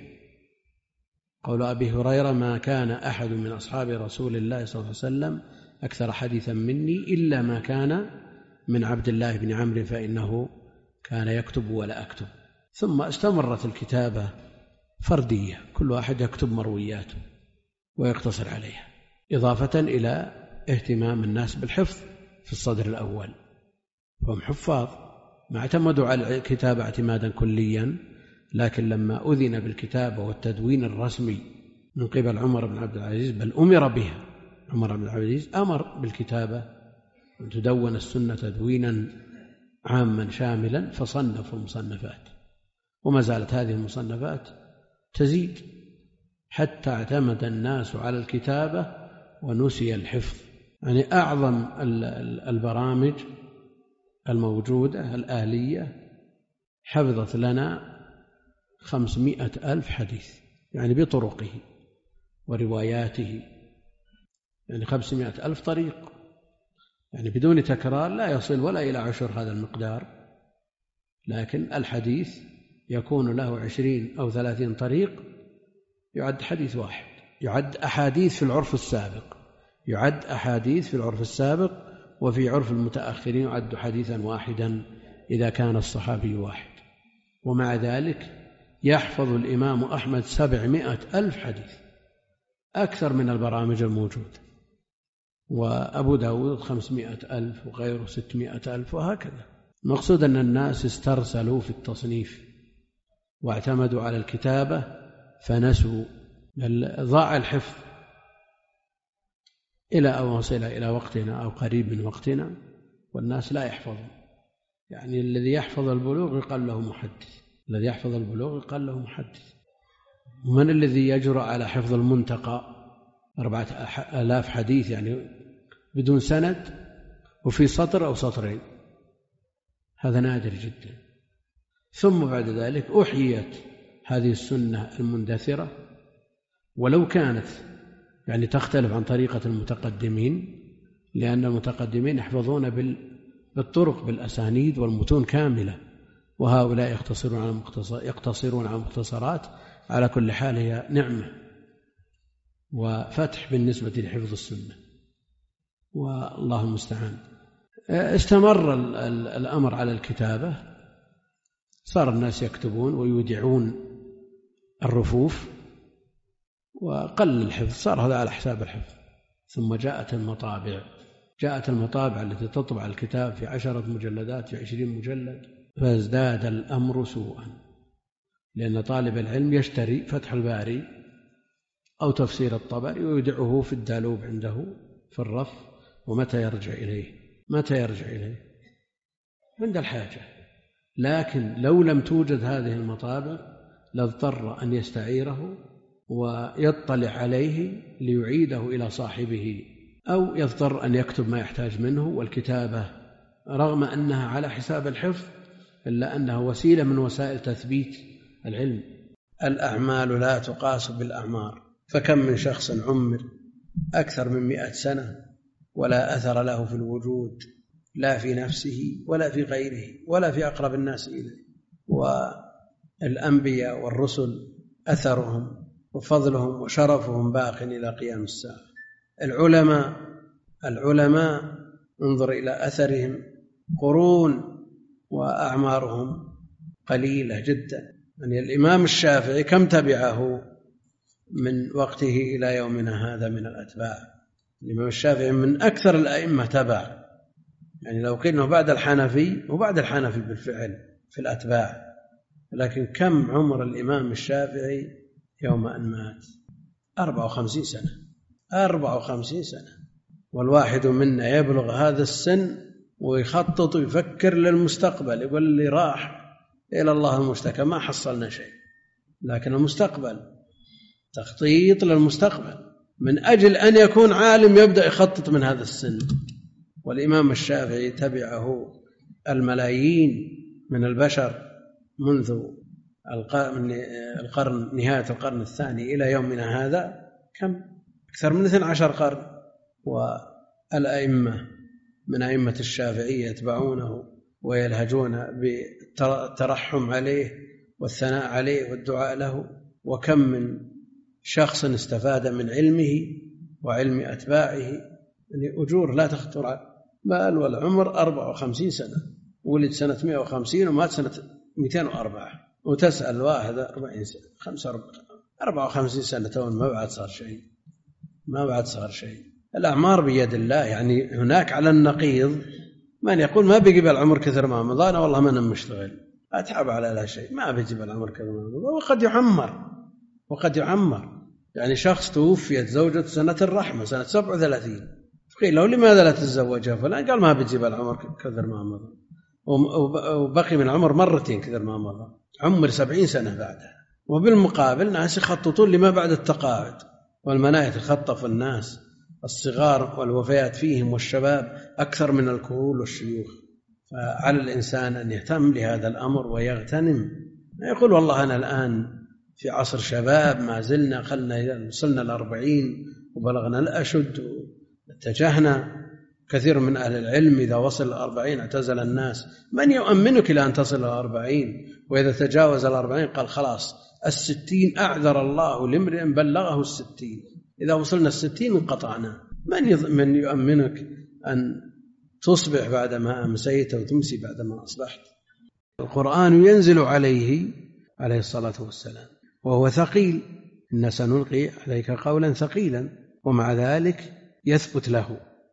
قول أبي هريرة: ما كان أحد من أصحاب رسول الله صلى الله عليه وسلم أكثر حديثا مني إلا ما كان من عبد الله بن عمرو فإنه كان يكتب ولا أكتب. ثم استمرت الكتابة فردية، كل واحد يكتب مروياته ويقتصر عليها، إضافة إلى اهتمام الناس بالحفظ في الصدر الأول، فهم حفاظ، ما اعتمدوا على الكتابة اعتمادا كليا. لكن لما أذن بالكتابة والتدوين الرسمي من قبل عمر بن عبد العزيز، بل أمر بها، عمر بن عبد العزيز أمر بالكتابة أن تدون السنة تدوينا عاما شاملا، فصنفوا مصنفات، وما زالت هذه المصنفات تزيد حتى اعتمد الناس على الكتابة ونسي الحفظ. يعني أعظم البرامج الموجودة الآلية حفظت لنا خمسمائة ألف حديث، يعني بطرقه ورواياته، يعني خمسمائة ألف طريق، يعني بدون تكرار لا يصل ولا إلى عشر هذا المقدار. لكن الحديث يكون له عشرين أو ثلاثين طريق، يعد حديث واحد، يعد أحاديث في العرف السابق، يعد أحاديث في العرف السابق وفي عرف المتأخرين يعد حديثا واحدا إذا كان الصحابي واحد. ومع ذلك يحفظ الإمام أحمد سبعمائة ألف حديث، أكثر من البرامج الموجودة. وأبو داود خمسمائة ألف وغيره ستمائة ألف وهكذا. المقصود أن الناس استرسلوا في التصنيف واعتمدوا على الكتابة فنسوا، ضاع الحفظ إلى أن وصل إلى وقتنا أو قريب من وقتنا والناس لا يحفظون. يعني الذي يحفظ البلوغ يقال له محدث، الذي يحفظ البلوغ يقال له محدث. ومن الذي يجرؤ على حفظ المنتقى أربعة آلاف حديث يعني بدون سند وفي سطر أو سطرين؟ هذا نادر جدا. ثم بعد ذلك أحييت هذه السنة المندثرة، ولو كانت يعني تختلف عن طريقة المتقدمين، لأن المتقدمين يحفظون بالطرق بالأسانيد والمتون كاملة، وهؤلاء يقتصرون على يقتصرون على مختصرات. على كل حال هي نعمة وفتح بالنسبة لحفظ السنة، والله المستعان. استمر الأمر على الكتابة، صار الناس يكتبون ويودعون الرفوف وقل الحفظ، صار هذا على حساب الحفظ. ثم جاءت المطابع جاءت المطابع التي تطبع الكتاب في عشرة مجلدات في عشرين مجلد، فازداد الأمر سوءا، لأن طالب العلم يشتري فتح الباري أو تفسير الطبري ويودعه في الدالوب عنده في الرف، ومتى يرجع إليه؟ متى يرجع إليه؟ عند الحاجة. لكن لو لم توجد هذه المطابع لاضطر أن يستعيره ويطلع عليه ليعيده إلى صاحبه، أو يضطر أن يكتب ما يحتاج منه. والكتابة رغم أنها على حساب الحفظ إلا أنها وسيلة من وسائل تثبيت العلم. الأعمال لا تقاس بالأعمار، فكم من شخص عمر أكثر من مئة سنة ولا أثر له في الوجود، لا في نفسه ولا في غيره ولا في أقرب الناس إليه. والأنبياء والرسل أثرهم وفضلهم وشرفهم باق إلى قيام الساعة. العلماء العلماء انظر إلى أثرهم قرون وأعمارهم قليلة جدا. يعني الإمام الشافعي كم تبعه من وقته إلى يومنا هذا من الأتباع؟ الإمام الشافعي من أكثر الأئمة تبع، يعني لو قلنا بعد الحنفي وبعد الحنفي بالفعل في الأتباع، لكن كم عمر الإمام الشافعي يوم أن مات؟ أربع وخمسين سنة أربع وخمسين سنة. والواحد منا يبلغ هذا السن ويخطط ويفكر للمستقبل، يقول لي راح إلى الله المشتكى ما حصلنا شيء. لكن المستقبل تخطيط للمستقبل من أجل أن يكون عالم يبدأ يخطط من هذا السن. والإمام الشافعي تبعه الملايين من البشر منذ القرن نهاية القرن الثاني إلى يومنا هذا، كم؟ أكثر من اثني عشر قرن. والأئمة من أئمة الشافعية يتبعونه ويلهجون بالترحم عليه والثناء عليه والدعاء له. وكم من شخص استفاد من علمه وعلم أتباعه، يعني أجور لا تخطر بال. والعمر أربع وخمسين سنة، ولد سنة مئة وخمسين ومات سنة مئتين وأربعة، وتسأل واحد أربعين سنة خمسة أربعة وخمسين سنة ما بعد صار شيء ما بعد صار شيء. الأعمار بيد الله. يعني هناك على النقيض من يقول ما بيجيب العمر كثر ما مضى، أنا والله ما أنا مشتغل أتعب على لا شيء، ما بيجيب العمر كثر ما مضى. وقد يعمر وقد يعمر يعني شخص توفيت زوجة سنة الرحمة سنة سبع وثلاثين، قيل له لماذا لا تتزوجها فلان؟ قال ما بيجيب العمر كثر ما مضى، وبقي من العمر مرتين كثر ما مضى، عمر سبعين سنة بعدها. وبالمقابل ناس يخططون لما بعد التقاعد، والمناية تخطف الناس الصغار والوفيات فيهم والشباب أكثر من الكهول والشيوخ. فعلى الإنسان أن يهتم لهذا الأمر ويغتنم، يقول والله أنا الآن في عصر شباب ما زلنا خلنا وصلنا الأربعين وبلغنا الأشد واتجهنا. كثير من أهل العلم إذا وصل الأربعين اعتزل الناس. من يؤمنك إلى أن تصل الأربعين؟ وإذا تجاوز الأربعين قال خلاص الستين أعذر الله لامرئ بلغه الستين، إذا وصلنا الستين انقطعنا. من من يؤمنك أن تصبح بعدما أمسيت وتمسي بعدما أصبحت؟ القرآن ينزل عليه عليه الصلاة والسلام وهو ثقيل، إن سنلقي عليك قولا ثقيلا، ومع ذلك يثبت له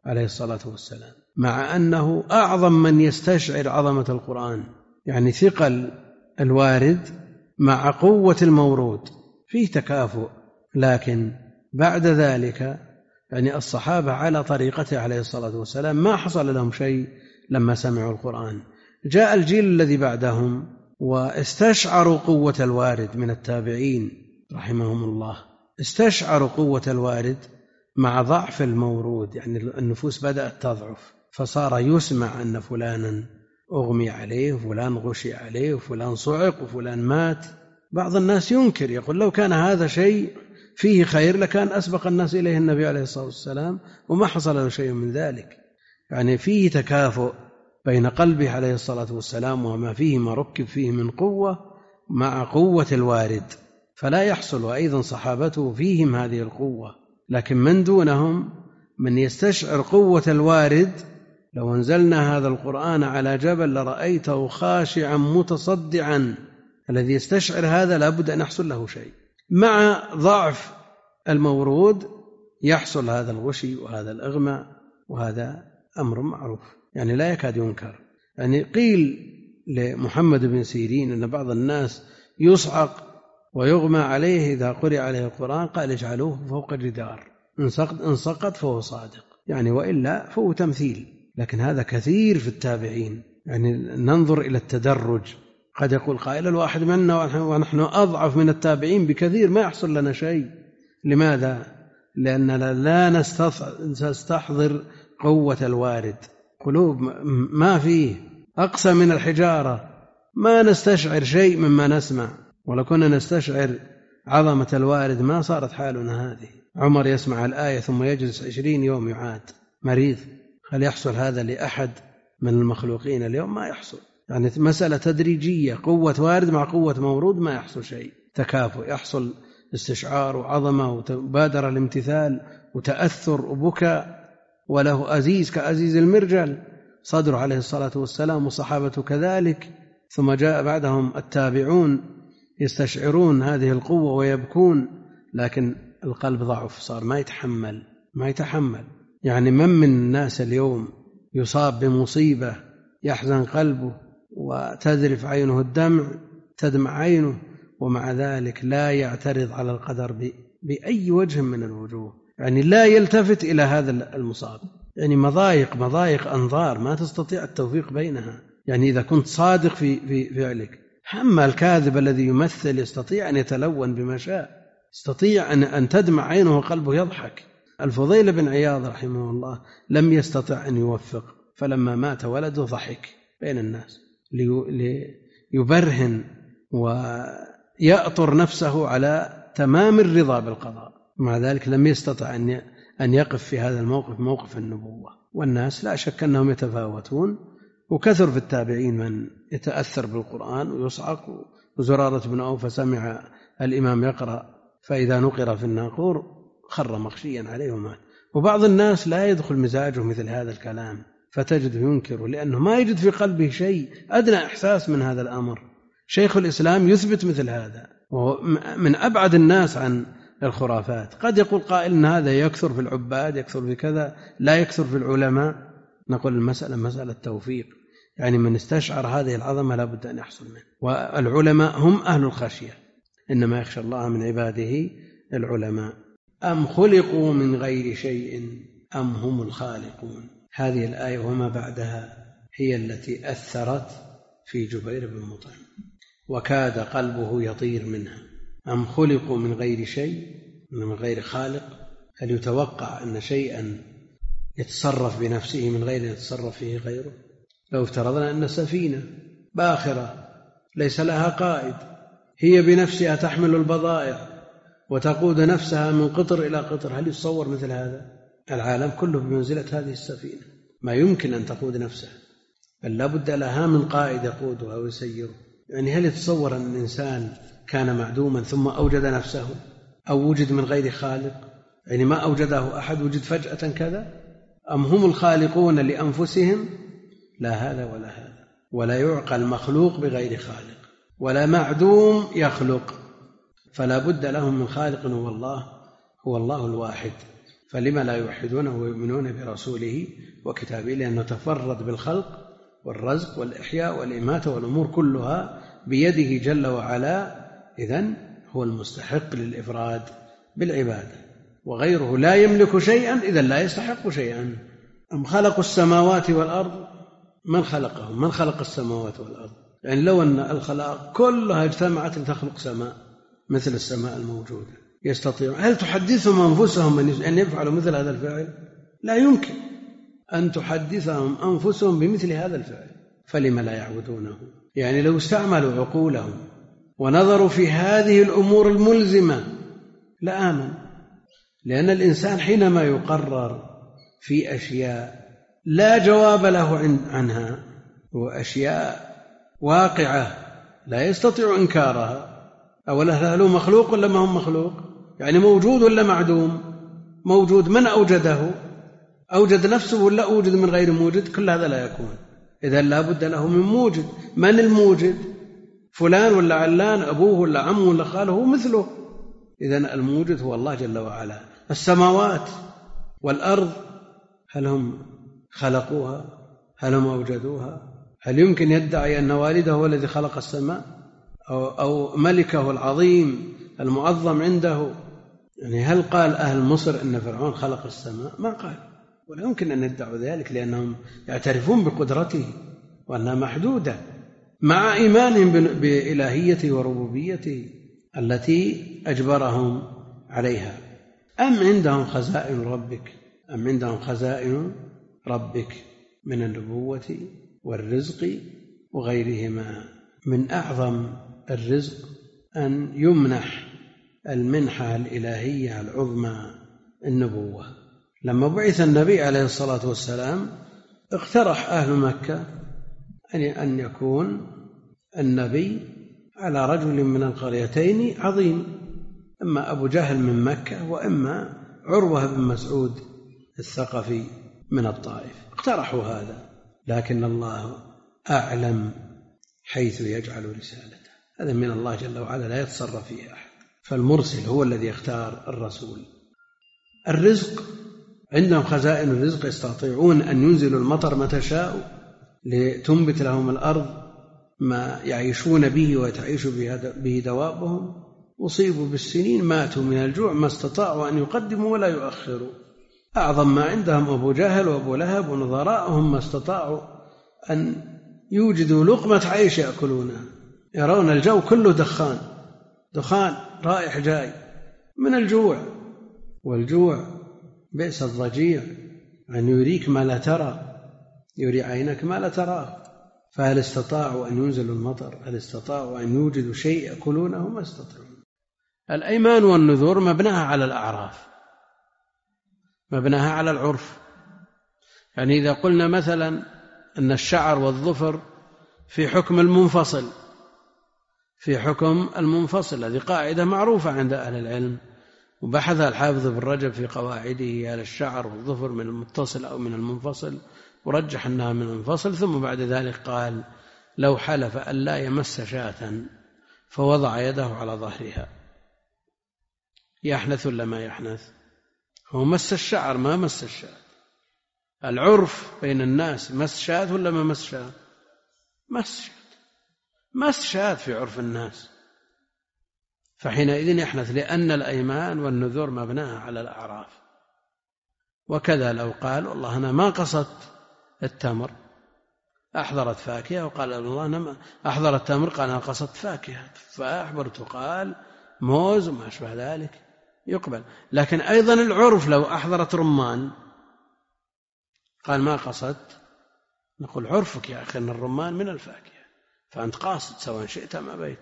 عليه الصلاة والسلام، مع أنه أعظم من يستشعر عظمة القرآن، يعني ثقل الوارد مع قوة المورود فيه تكافؤ. لكن بعد ذلك يعني الصحابة على طريقته عليه الصلاة والسلام ما حصل لهم شيء لما سمعوا القرآن. جاء الجيل الذي بعدهم واستشعروا قوة الوارد من التابعين رحمهم الله، استشعروا قوة الوارد مع ضعف المورود، يعني النفوس بدأت تضعف، فصار يسمع أن فلانا أغمي عليه وفلان غشي عليه وفلان صعق وفلان مات. بعض الناس ينكر، يقول لو كان هذا شيء فيه خير لكان أسبق الناس إليه النبي عليه الصلاة والسلام وما حصل له شيء من ذلك. يعني فيه تكافؤ بين قلبه عليه الصلاة والسلام وما فيه ما ركب فيه من قوة مع قوة الوارد، فلا يحصل. وأيضا صحابته فيهم هذه القوة، لكن من دونهم من يستشعر قوة الوارد لو أنزلنا هذا القرآن على جبل لرأيته خاشعا متصدعا. الذي يستشعر هذا لابد أن يحصل له شيء. مع ضعف المورود يحصل هذا الغشي وهذا الإغماء، وهذا أمر معروف يعني لا يكاد ينكر. يعني قيل لمحمد بن سيرين أن بعض الناس يصعق ويغمى عليه إذا قرئ عليه القرآن، قال اجعلوه فوق جدار، إن سقط فهو صادق، يعني وإلا فهو تمثيل. لكن هذا كثير في التابعين. يعني ننظر إلى التدرج، قد يقول قائل الواحد منا ونحن أضعف من التابعين بكثير ما يحصل لنا شيء. لماذا؟ لأننا لا نستحضر قوة الوارد، قلوب ما فيه أقسى من الحجارة، ما نستشعر شيء مما نسمع. ولو كنا نستشعر عظمة الوارد ما صارت حالنا هذه. عمر يسمع الآية ثم يجلس عشرين يوم يعاد مريض. هل يحصل هذا لأحد من المخلوقين اليوم؟ ما يحصل. يعني مسألة تدريجية، قوة وارد مع قوة مورود ما يحصل شيء، تكافؤ، يحصل استشعار وعظمة ومبادرة الامتثال وتأثر وبكاء، وله أزيز كأزيز المرجل صدره عليه الصلاة والسلام وصحابته كذلك. ثم جاء بعدهم التابعون يستشعرون هذه القوة ويبكون، لكن القلب ضعف، صار ما يتحمل ما يتحمل. يعني من من الناس اليوم يصاب بمصيبة يحزن قلبه وتذرف عينه الدمع، تدمع عينه، ومع ذلك لا يعترض على القدر بأي وجه من الوجوه، يعني لا يلتفت إلى هذا المصاب. يعني مضايق مضايق أنظار ما تستطيع التوفيق بينها. يعني إذا كنت صادق في, في فعلك، أما الكاذب الذي يمثل يستطيع أن يتلون بما شاء، يستطيع أن, أن تدمع عينه وقلبه يضحك. الفضيل بن عياض رحمه الله لم يستطع أن يوفق، فلما مات ولده ضحك بين الناس ليبرهن ويأطر نفسه على تمام الرضا بالقضاء. مع ذلك لم يستطع أن يقف في هذا الموقف موقف النبوة. والناس لا شك أنهم يتفاوتون، وكثر في التابعين من يتأثر بالقرآن ويصعق. وزرارة بن أوفى سمع الإمام يقرأ فإذا نقر في الناقور خر مغشيا عليه ومات. وبعض الناس لا يدخل مزاجه مثل هذا الكلام، فتجده ينكر لأنه ما يجد في قلبه شيء أدنى إحساس من هذا الأمر. شيخ الإسلام يثبت مثل هذا، وهو من أبعد الناس عن الخرافات. قد يقول قائل إن هذا يكثر في العباد، يكثر في كذا، لا يكثر في العلماء. نقول المسألة مسألة توفيق، يعني من استشعر هذه العظمة لا بد أن يحصل منه. والعلماء هم أهل الخشية، إنما يخشى الله من عباده العلماء. أم خلقوا من غير شيء أم هم الخالقون. هذه الآية وما بعدها هي التي أثرت في جبير بن مطعم، وكاد قلبه يطير منها. أم خلقوا من غير شيء، من غير خالق. هل يتوقع أن شيئا يتصرف بنفسه من غير يتصرف فيه غيره؟ لو افترضنا أن سفينة باخرة ليس لها قائد، هي بنفسها تحمل البضائع وتقود نفسها من قطر إلى قطر، هل يتصور مثل هذا؟ العالم كله بمنزلة هذه السفينة، ما يمكن أن تقود نفسها، بل لا بد لها من قائد يقودها ويسيره. يعني هل يتصور أن الإنسان كان معدوما ثم أوجد نفسه، أو وجد من غير خالق؟ يعني ما أوجده أحد، وجد فجأة كذا. أم هم الخالقون لأنفسهم؟ لا هذا ولا هذا. ولا يعقل مخلوق بغير خالق، ولا معدوم يخلق، فلا بد لهم من خالق، هو الله، هو الله الواحد. فلما لا يوحدونه ويؤمنون برسوله وكتابه؟ لأنه تفرد بالخلق والرزق والإحياء والإماتة والأمور كلها بيده جل وعلا، إذن هو المستحق للإفراد بالعبادة، وغيره لا يملك شيئا إذن لا يستحق شيئا. أم خلقوا السماوات والأرض؟ من خلقهم؟ من خلق السماوات والأرض؟ يعني لو أن الخلائق كلها اجتمعت لتخلق سماء مثل السماء الموجودة يستطيعون؟ هل تحدثهم أنفسهم أن يفعلوا مثل هذا الفعل؟ لا يمكن أن تحدثهم أنفسهم بمثل هذا الفعل، فلما لا يعبدونه؟ يعني لو استعملوا عقولهم ونظروا في هذه الأمور الملزمة لآمن، لأن الإنسان حينما يقرر في أشياء لا جواب له عنها وأشياء واقعة لا يستطيع إنكارها، أولا هل هو مخلوق ولا ما هو مخلوق؟ يعني موجود ولا معدوم؟ موجود، من أوجده؟ أوجد نفسه ولا أوجد من غير موجد؟ كل هذا لا يكون، إذا لا بد له من موجد. من الموجد؟ فلان ولا علان، أبوه ولا عمه ولا خاله، هو مثله. إذن الموجد هو الله جل وعلا. السماوات والأرض هل هم خلقوها؟ هل هم أوجدوها؟ هل يمكن يدعي أن والده هو الذي خلق السماء أو, أو ملكه العظيم المعظم عنده؟ يعني هل قال أهل مصر أن فرعون خلق السماء؟ ما قال، ولا يمكن أن يدعوا ذلك، لأنهم يعترفون بقدرته وأنها محدودة مع إيمانهم بإلهيته وربوبيته التي أجبرهم عليها. أم عندهم خزائن ربك أم عندهم خزائن ربك من النبوة والرزق وغيرهما. من أعظم الرزق أن يمنح المنحة الإلهية العظمى النبوة. لما بعث النبي عليه الصلاة والسلام اقترح أهل مكة أن يكون النبي على رجل من القريتين عظيم، إما أبو جهل من مكة وإما عروة بن مسعود الثقفي من الطائف. اقترحوا هذا، لكن الله أعلم حيث يجعل رسالته، هذا من الله جل وعلا لا يتصرف فيه أحد، فالمرسل هو الذي يختار الرسول. الرزق عندهم خزائن الرزق، يستطيعون أن ينزلوا المطر متى شاءوا لتنبت لهم الأرض ما يعيشون به وتعيش به دوابهم. أصيبوا بالسنين ماتوا من الجوع ما استطاعوا أن يقدموا ولا يؤخروا. أعظم ما عندهم أبو جهل وأبو لهب ونظراءهم ما استطاعوا أن يوجدوا لقمة عيش يأكلونها، يرون الجو كله دخان دخان رائح جاي من الجوع، والجوع بئس الضجيع، أن يريك ما لا ترى، يري عينك ما لا تراه. فهل استطاعوا أن ينزلوا المطر؟ هل استطاعوا أن يوجدوا شيء يأكلونه؟ ما استطاعوا. الأيمان والنذور مبناها على الأعراف، مبناها على العرف. يعني إذا قلنا مثلا أن الشعر والظفر في حكم المنفصل، في حكم المنفصل، هذه قاعدة معروفة عند أهل العلم، وبحثها الحافظ بن رجب في قواعده على الشعر والظفر من المتصل أو من المنفصل، ورجح أنها من المنفصل. ثم بعد ذلك قال: لو حلف أن لا يمس شاة فوضع يده على ظهرها يحنث ولا ما يحنث؟ هو مس الشعر ما مس الشاة. العرف بين الناس مس شاة ولا ما مس شاة؟ مس شاة، مس شاة في عرف الناس، فحينئذ يحنث، لأن الأيمان والنذور مبناها على الأعراف. وكذا لو قال: والله أنا ما قصدت التمر، أحضرت فاكهة، وقال: الله أنا ما أحضرت التمر، قال: أنا قصدت فاكهة، تفاح، برتقال، موز وما أشبه ذلك، يقبل. لكن أيضا العرف لو أحضرت رمان قال: ما قصدت، نقول: عرفك يا أخي أن الرمان من الفاكهة، فأنت قاصد سواء شئت ما بيت.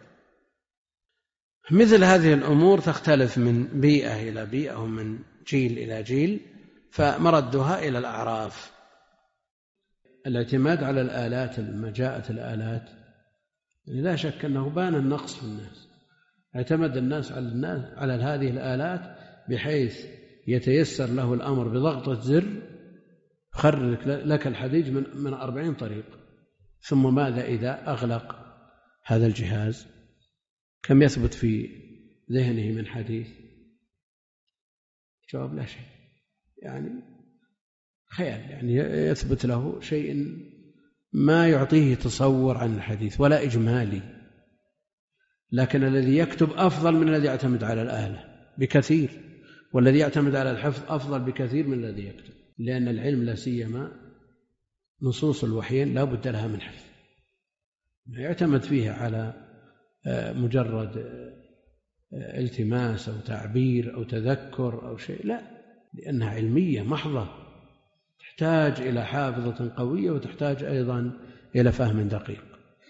مثل هذه الأمور تختلف من بيئة إلى بيئة ومن جيل إلى جيل، فمردها إلى الأعراف. الاعتماد على الآلات لما جاءت الآلات لا شك أنه بان النقص في الناس، اعتمد الناس على الناس على هذه الآلات بحيث يتيسر له الأمر بضغطة زر خرج لك الحديث من من أربعين طريق. ثم ماذا إذا أغلق هذا الجهاز؟ كم يثبت في ذهنه من حديث؟ جواب: لا شيء. يعني خيال، يعني يثبت له شيء ما يعطيه تصور عن الحديث ولا إجمالي. لكن الذي يكتب أفضل من الذي يعتمد على الآلة بكثير، والذي يعتمد على الحفظ أفضل بكثير من الذي يكتب، لأن العلم لا سيما نصوص الوحيين لا بد لها من حفظ، لا يعتمد فيها على مجرد التماس أو تعبير أو تذكر أو شيء، لا، لأنها علمية محضة تحتاج إلى حافظة قوية وتحتاج أيضا إلى فهم دقيق.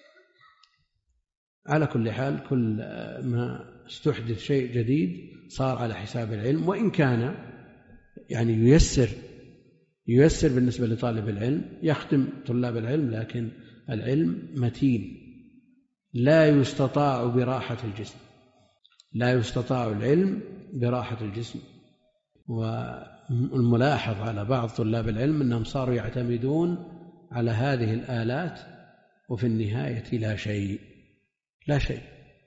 على كل حال كل ما استحدث شيء جديد صار على حساب العلم، وإن كان يعني ييسر ييسر بالنسبة لطالب العلم يخدم طلاب العلم، لكن العلم متين لا يستطاع براحة الجسم، لا يستطاع العلم براحة الجسم. والملاحظ على بعض طلاب العلم أنهم صاروا يعتمدون على هذه الآلات وفي النهاية لا شيء لا شيء.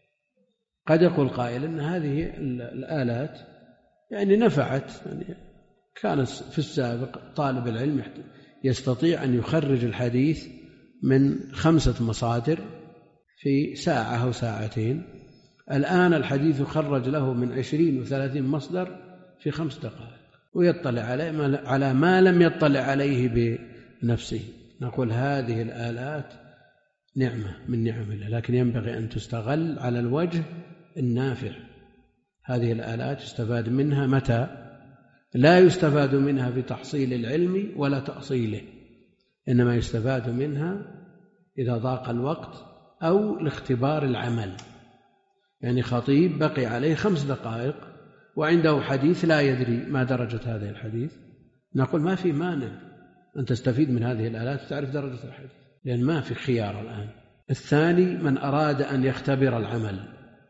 قد يقول قائل أن هذه الآلات يعني نفعت، يعني كان في السابق طالب العلم يستطيع أن يخرج الحديث من خمسة مصادر في ساعة أو ساعتين، الآن الحديث يخرج له من عشرين وثلاثين مصدر في خمس دقائق، ويطلع على ما لم يطلع عليه بنفسه. نقول هذه الآلات نعمة من نعم الله، لكن ينبغي أن تستغل على الوجه النافع. هذه الآلات يستفاد منها متى؟ لا يستفاد منها في تحصيل العلم ولا تأصيله، إنما يستفاد منها إذا ضاق الوقت أو لاختبار العمل. يعني خطيب بقي عليه خمس دقائق وعنده حديث لا يدري ما درجة هذا الحديث، نقول ما في مانع أن تستفيد من هذه الآلات وتعرف درجة الحديث، لأن ما في خيار الآن. الثاني من أراد أن يختبر العمل،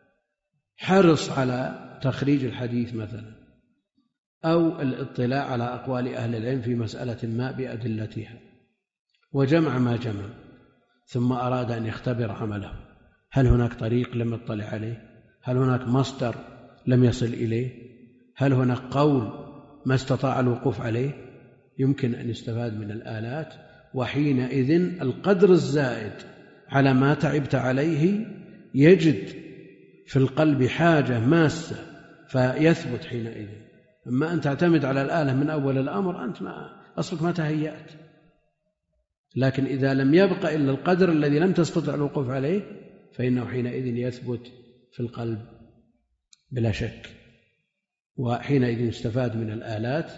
حرص على تخريج الحديث مثلا أو الاطلاع على أقوال أهل العلم في مسألة ما بأدلتها، وجمع ما جمع، ثم أراد أن يختبر عمله. هل هناك طريق لم يطلع عليه؟ هل هناك مصدر لم يصل إليه؟ هل هناك قول ما استطاع الوقوف عليه؟ يمكن أن يستفاد من الآلات، وحينئذ القدر الزائد على ما تعبت عليه يجد في القلب حاجة ماسة فيثبت حينئذ. أما أن تعتمد على الآلة من أول الأمر أنت ما أصلك ما تهيأت. لكن إذا لم يبقى إلا القدر الذي لم تستطع الوقوف عليه فإنه حينئذ يثبت في القلب بلا شك، وحينئذ يستفاد من الآلات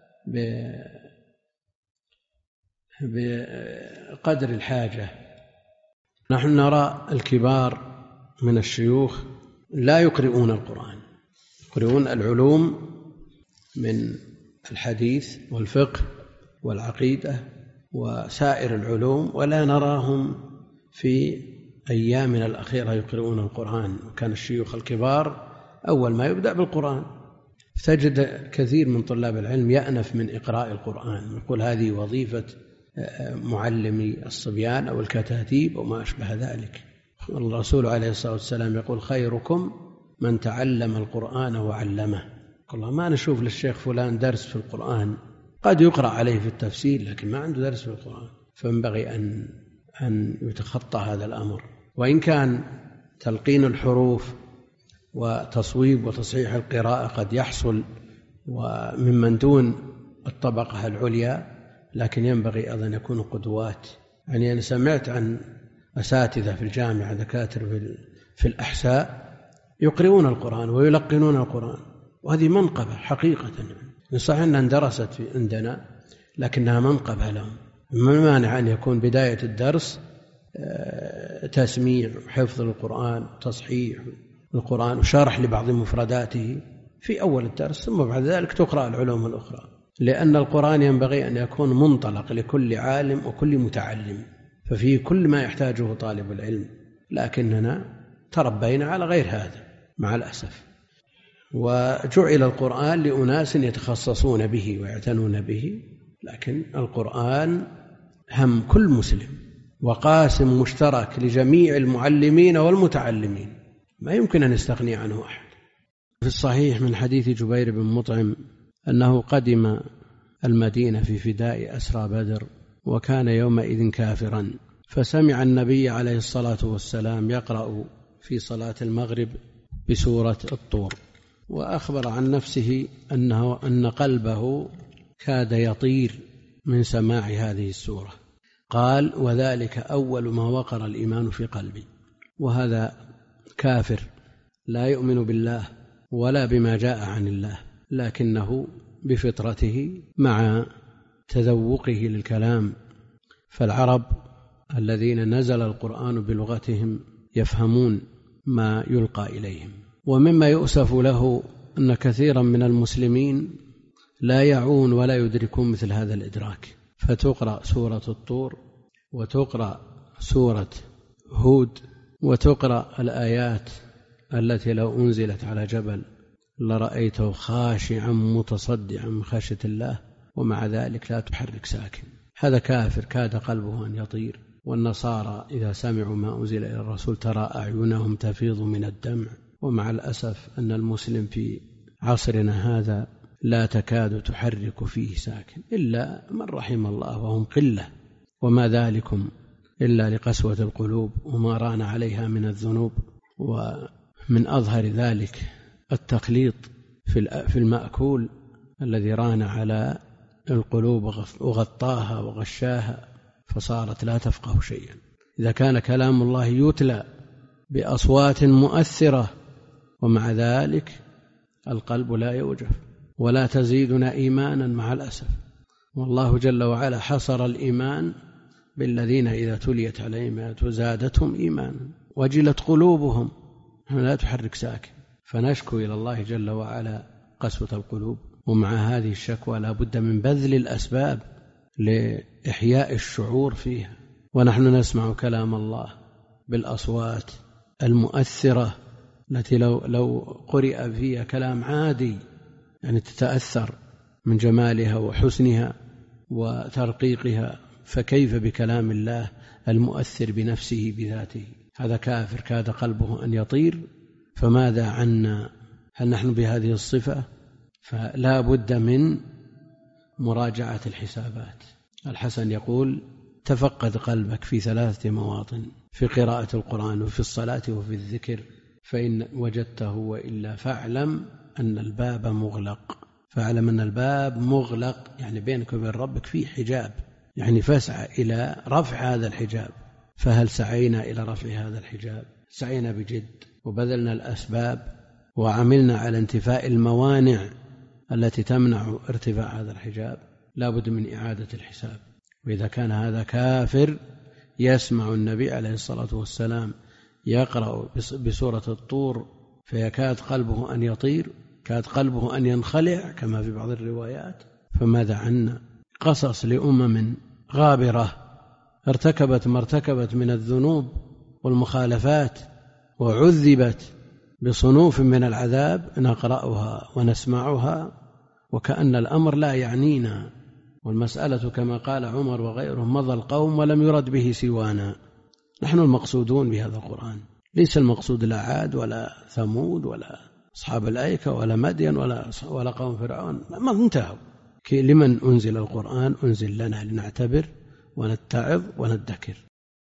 بقدر الحاجة. نحن نرى الكبار من الشيوخ لا يقرؤون القرآن، يقرؤون العلوم من الحديث والفقه والعقيدة وسائر العلوم، ولا نراهم في أيامنا الأخيرة يقرؤون القرآن. كان الشيوخ الكبار أول ما يبدأ بالقرآن، تجد كثير من طلاب العلم يأنف من إقراء القرآن، يقول هذه وظيفة معلمي الصبيان أو الكتاتيب أو ما أشبه ذلك. الرسول عليه الصلاة والسلام يقول خيركم من تعلم القرآن وعلمه. والله ما نشوف للشيخ فلان درس في القرآن، قد يقرأ عليه في التفسير لكن ما عنده درس في القرآن، فينبغي أن أن يتخطى هذا الأمر. وإن كان تلقين الحروف وتصويب وتصحيح القراءة قد يحصل وممن دون الطبقة العليا، لكن ينبغي أيضا أن يكونوا قدوات. يعني أنا سمعت عن أساتذة في الجامعة دكاترة في الأحساء يقرؤون القرآن ويلقنون القرآن، وهذه منقبة حقيقة. صحيح أنها درست في عندنا لكنها منقبة لهم. ما مانع أن يكون بداية الدرس تسميع حفظ القرآن، تصحيح القرآن وشرح لبعض مفرداته في أول الدرس، ثم بعد ذلك تقرأ العلوم الأخرى، لأن القرآن ينبغي أن يكون منطلق لكل عالم وكل متعلم، ففيه كل ما يحتاجه طالب العلم. لكننا تربينا على غير هذا مع الأسف، وجعل القرآن لأناس يتخصصون به ويعتنون به، لكن القرآن هم كل مسلم وقاسم مشترك لجميع المعلمين والمتعلمين، ما يمكن أن يستغني عنه أحد. في الصحيح من حديث جبير بن مطعم أنه قدم المدينة في فداء أسرى بدر، وكان يومئذ كافرا، فسمع النبي عليه الصلاة والسلام يقرأ في صلاة المغرب بسورة الطور، وأخبر عن نفسه أنه أن قلبه كاد يطير من سماع هذه السورة. قال: وذلك أول ما وقر الإيمان في قلبي. وهذا كافر لا يؤمن بالله ولا بما جاء عن الله، لكنه بفطرته مع تذوقه للكلام. فالعرب الذين نزل القرآن بلغتهم يفهمون ما يلقى إليهم. ومما يؤسف له أن كثيرا من المسلمين لا يعون ولا يدركون مثل هذا الإدراك، فتقرأ سورة الطور وتقرأ سورة هود وتقرأ الآيات التي لو أنزلت على جبل لرأيته خاشعا متصدعا من خشية الله، ومع ذلك لا تحرك ساكن. هذا كافر كاد قلبه أن يطير. والنصارى إذا سمعوا ما أنزل إلى الرسول ترى أعينهم تفيض من الدمع. ومع الأسف أن المسلم في عصرنا هذا لا تكاد تحرك فيه ساكن إلا من رحم الله، وهم قلة، وما ذلكم إلا لقسوة القلوب وما ران عليها من الذنوب. ومن أظهر ذلك التخليط في المأكول الذي ران على القلوب وغطاها وغشاها فصارت لا تفقه شيئا. إذا كان كلام الله يتلى بأصوات مؤثرة ومع ذلك القلب لا يوجف ولا تزيدنا إيمانا مع الأسف. والله جل وعلا حصر الإيمان بالذين إذا تليت عليهم آياته زادتهم إيمانا وجلت قلوبهم. لا تحرك ساكن. فنشكو إلى الله جل وعلا قسوة القلوب، ومع هذه الشكوى لا بد من بذل الأسباب لإحياء الشعور فيها. ونحن نسمع كلام الله بالأصوات المؤثرة التي لو, لو قرئ فيها كلام عادي يعني تتأثر من جمالها وحسنها وترقيقها، فكيف بكلام الله المؤثر بنفسه بذاته؟ هذا كافر كاد قلبه أن يطير. فماذا عنا؟ هل نحن بهذه الصفة؟ فلا بد من مراجعة الحسابات. الحسن يقول: تفقد قلبك في ثلاثة مواطن، في قراءة القرآن وفي الصلاة وفي الذكر، فإن وجدته وإلا فاعلم أن الباب مغلق. فاعلم أن الباب مغلق يعني بينك وبين ربك في حجاب، يعني فاسعى إلى رفع هذا الحجاب. فهل سعينا إلى رفع هذا الحجاب؟ سعينا بجد وبذلنا الأسباب وعملنا على انتفاء الموانع التي تمنع ارتفاع هذا الحجاب؟ لا بد من إعادة الحساب. وإذا كان هذا كافر يسمع النبي عليه الصلاة والسلام يقرأ بسورة الطور فيكاد قلبه أن يطير، كاد قلبه أن ينخلع كما في بعض الروايات، فماذا عنا؟ قصص لأمم غابرة ارتكبت ما ارتكبت من الذنوب والمخالفات وعذبت بصنوف من العذاب نقرأها ونسمعها وكأن الأمر لا يعنينا، والمسألة كما قال عمر وغيره: مضى القوم ولم يرد به سوانا. نحن المقصودون بهذا القرآن، ليس المقصود لا عاد ولا ثمود ولا أصحاب الأيكة ولا مدين ولا, ولا قوم فرعون، ما انتهوا. لمن أنزل القرآن؟ أنزل لنا لنعتبر ونتعظ وندكر.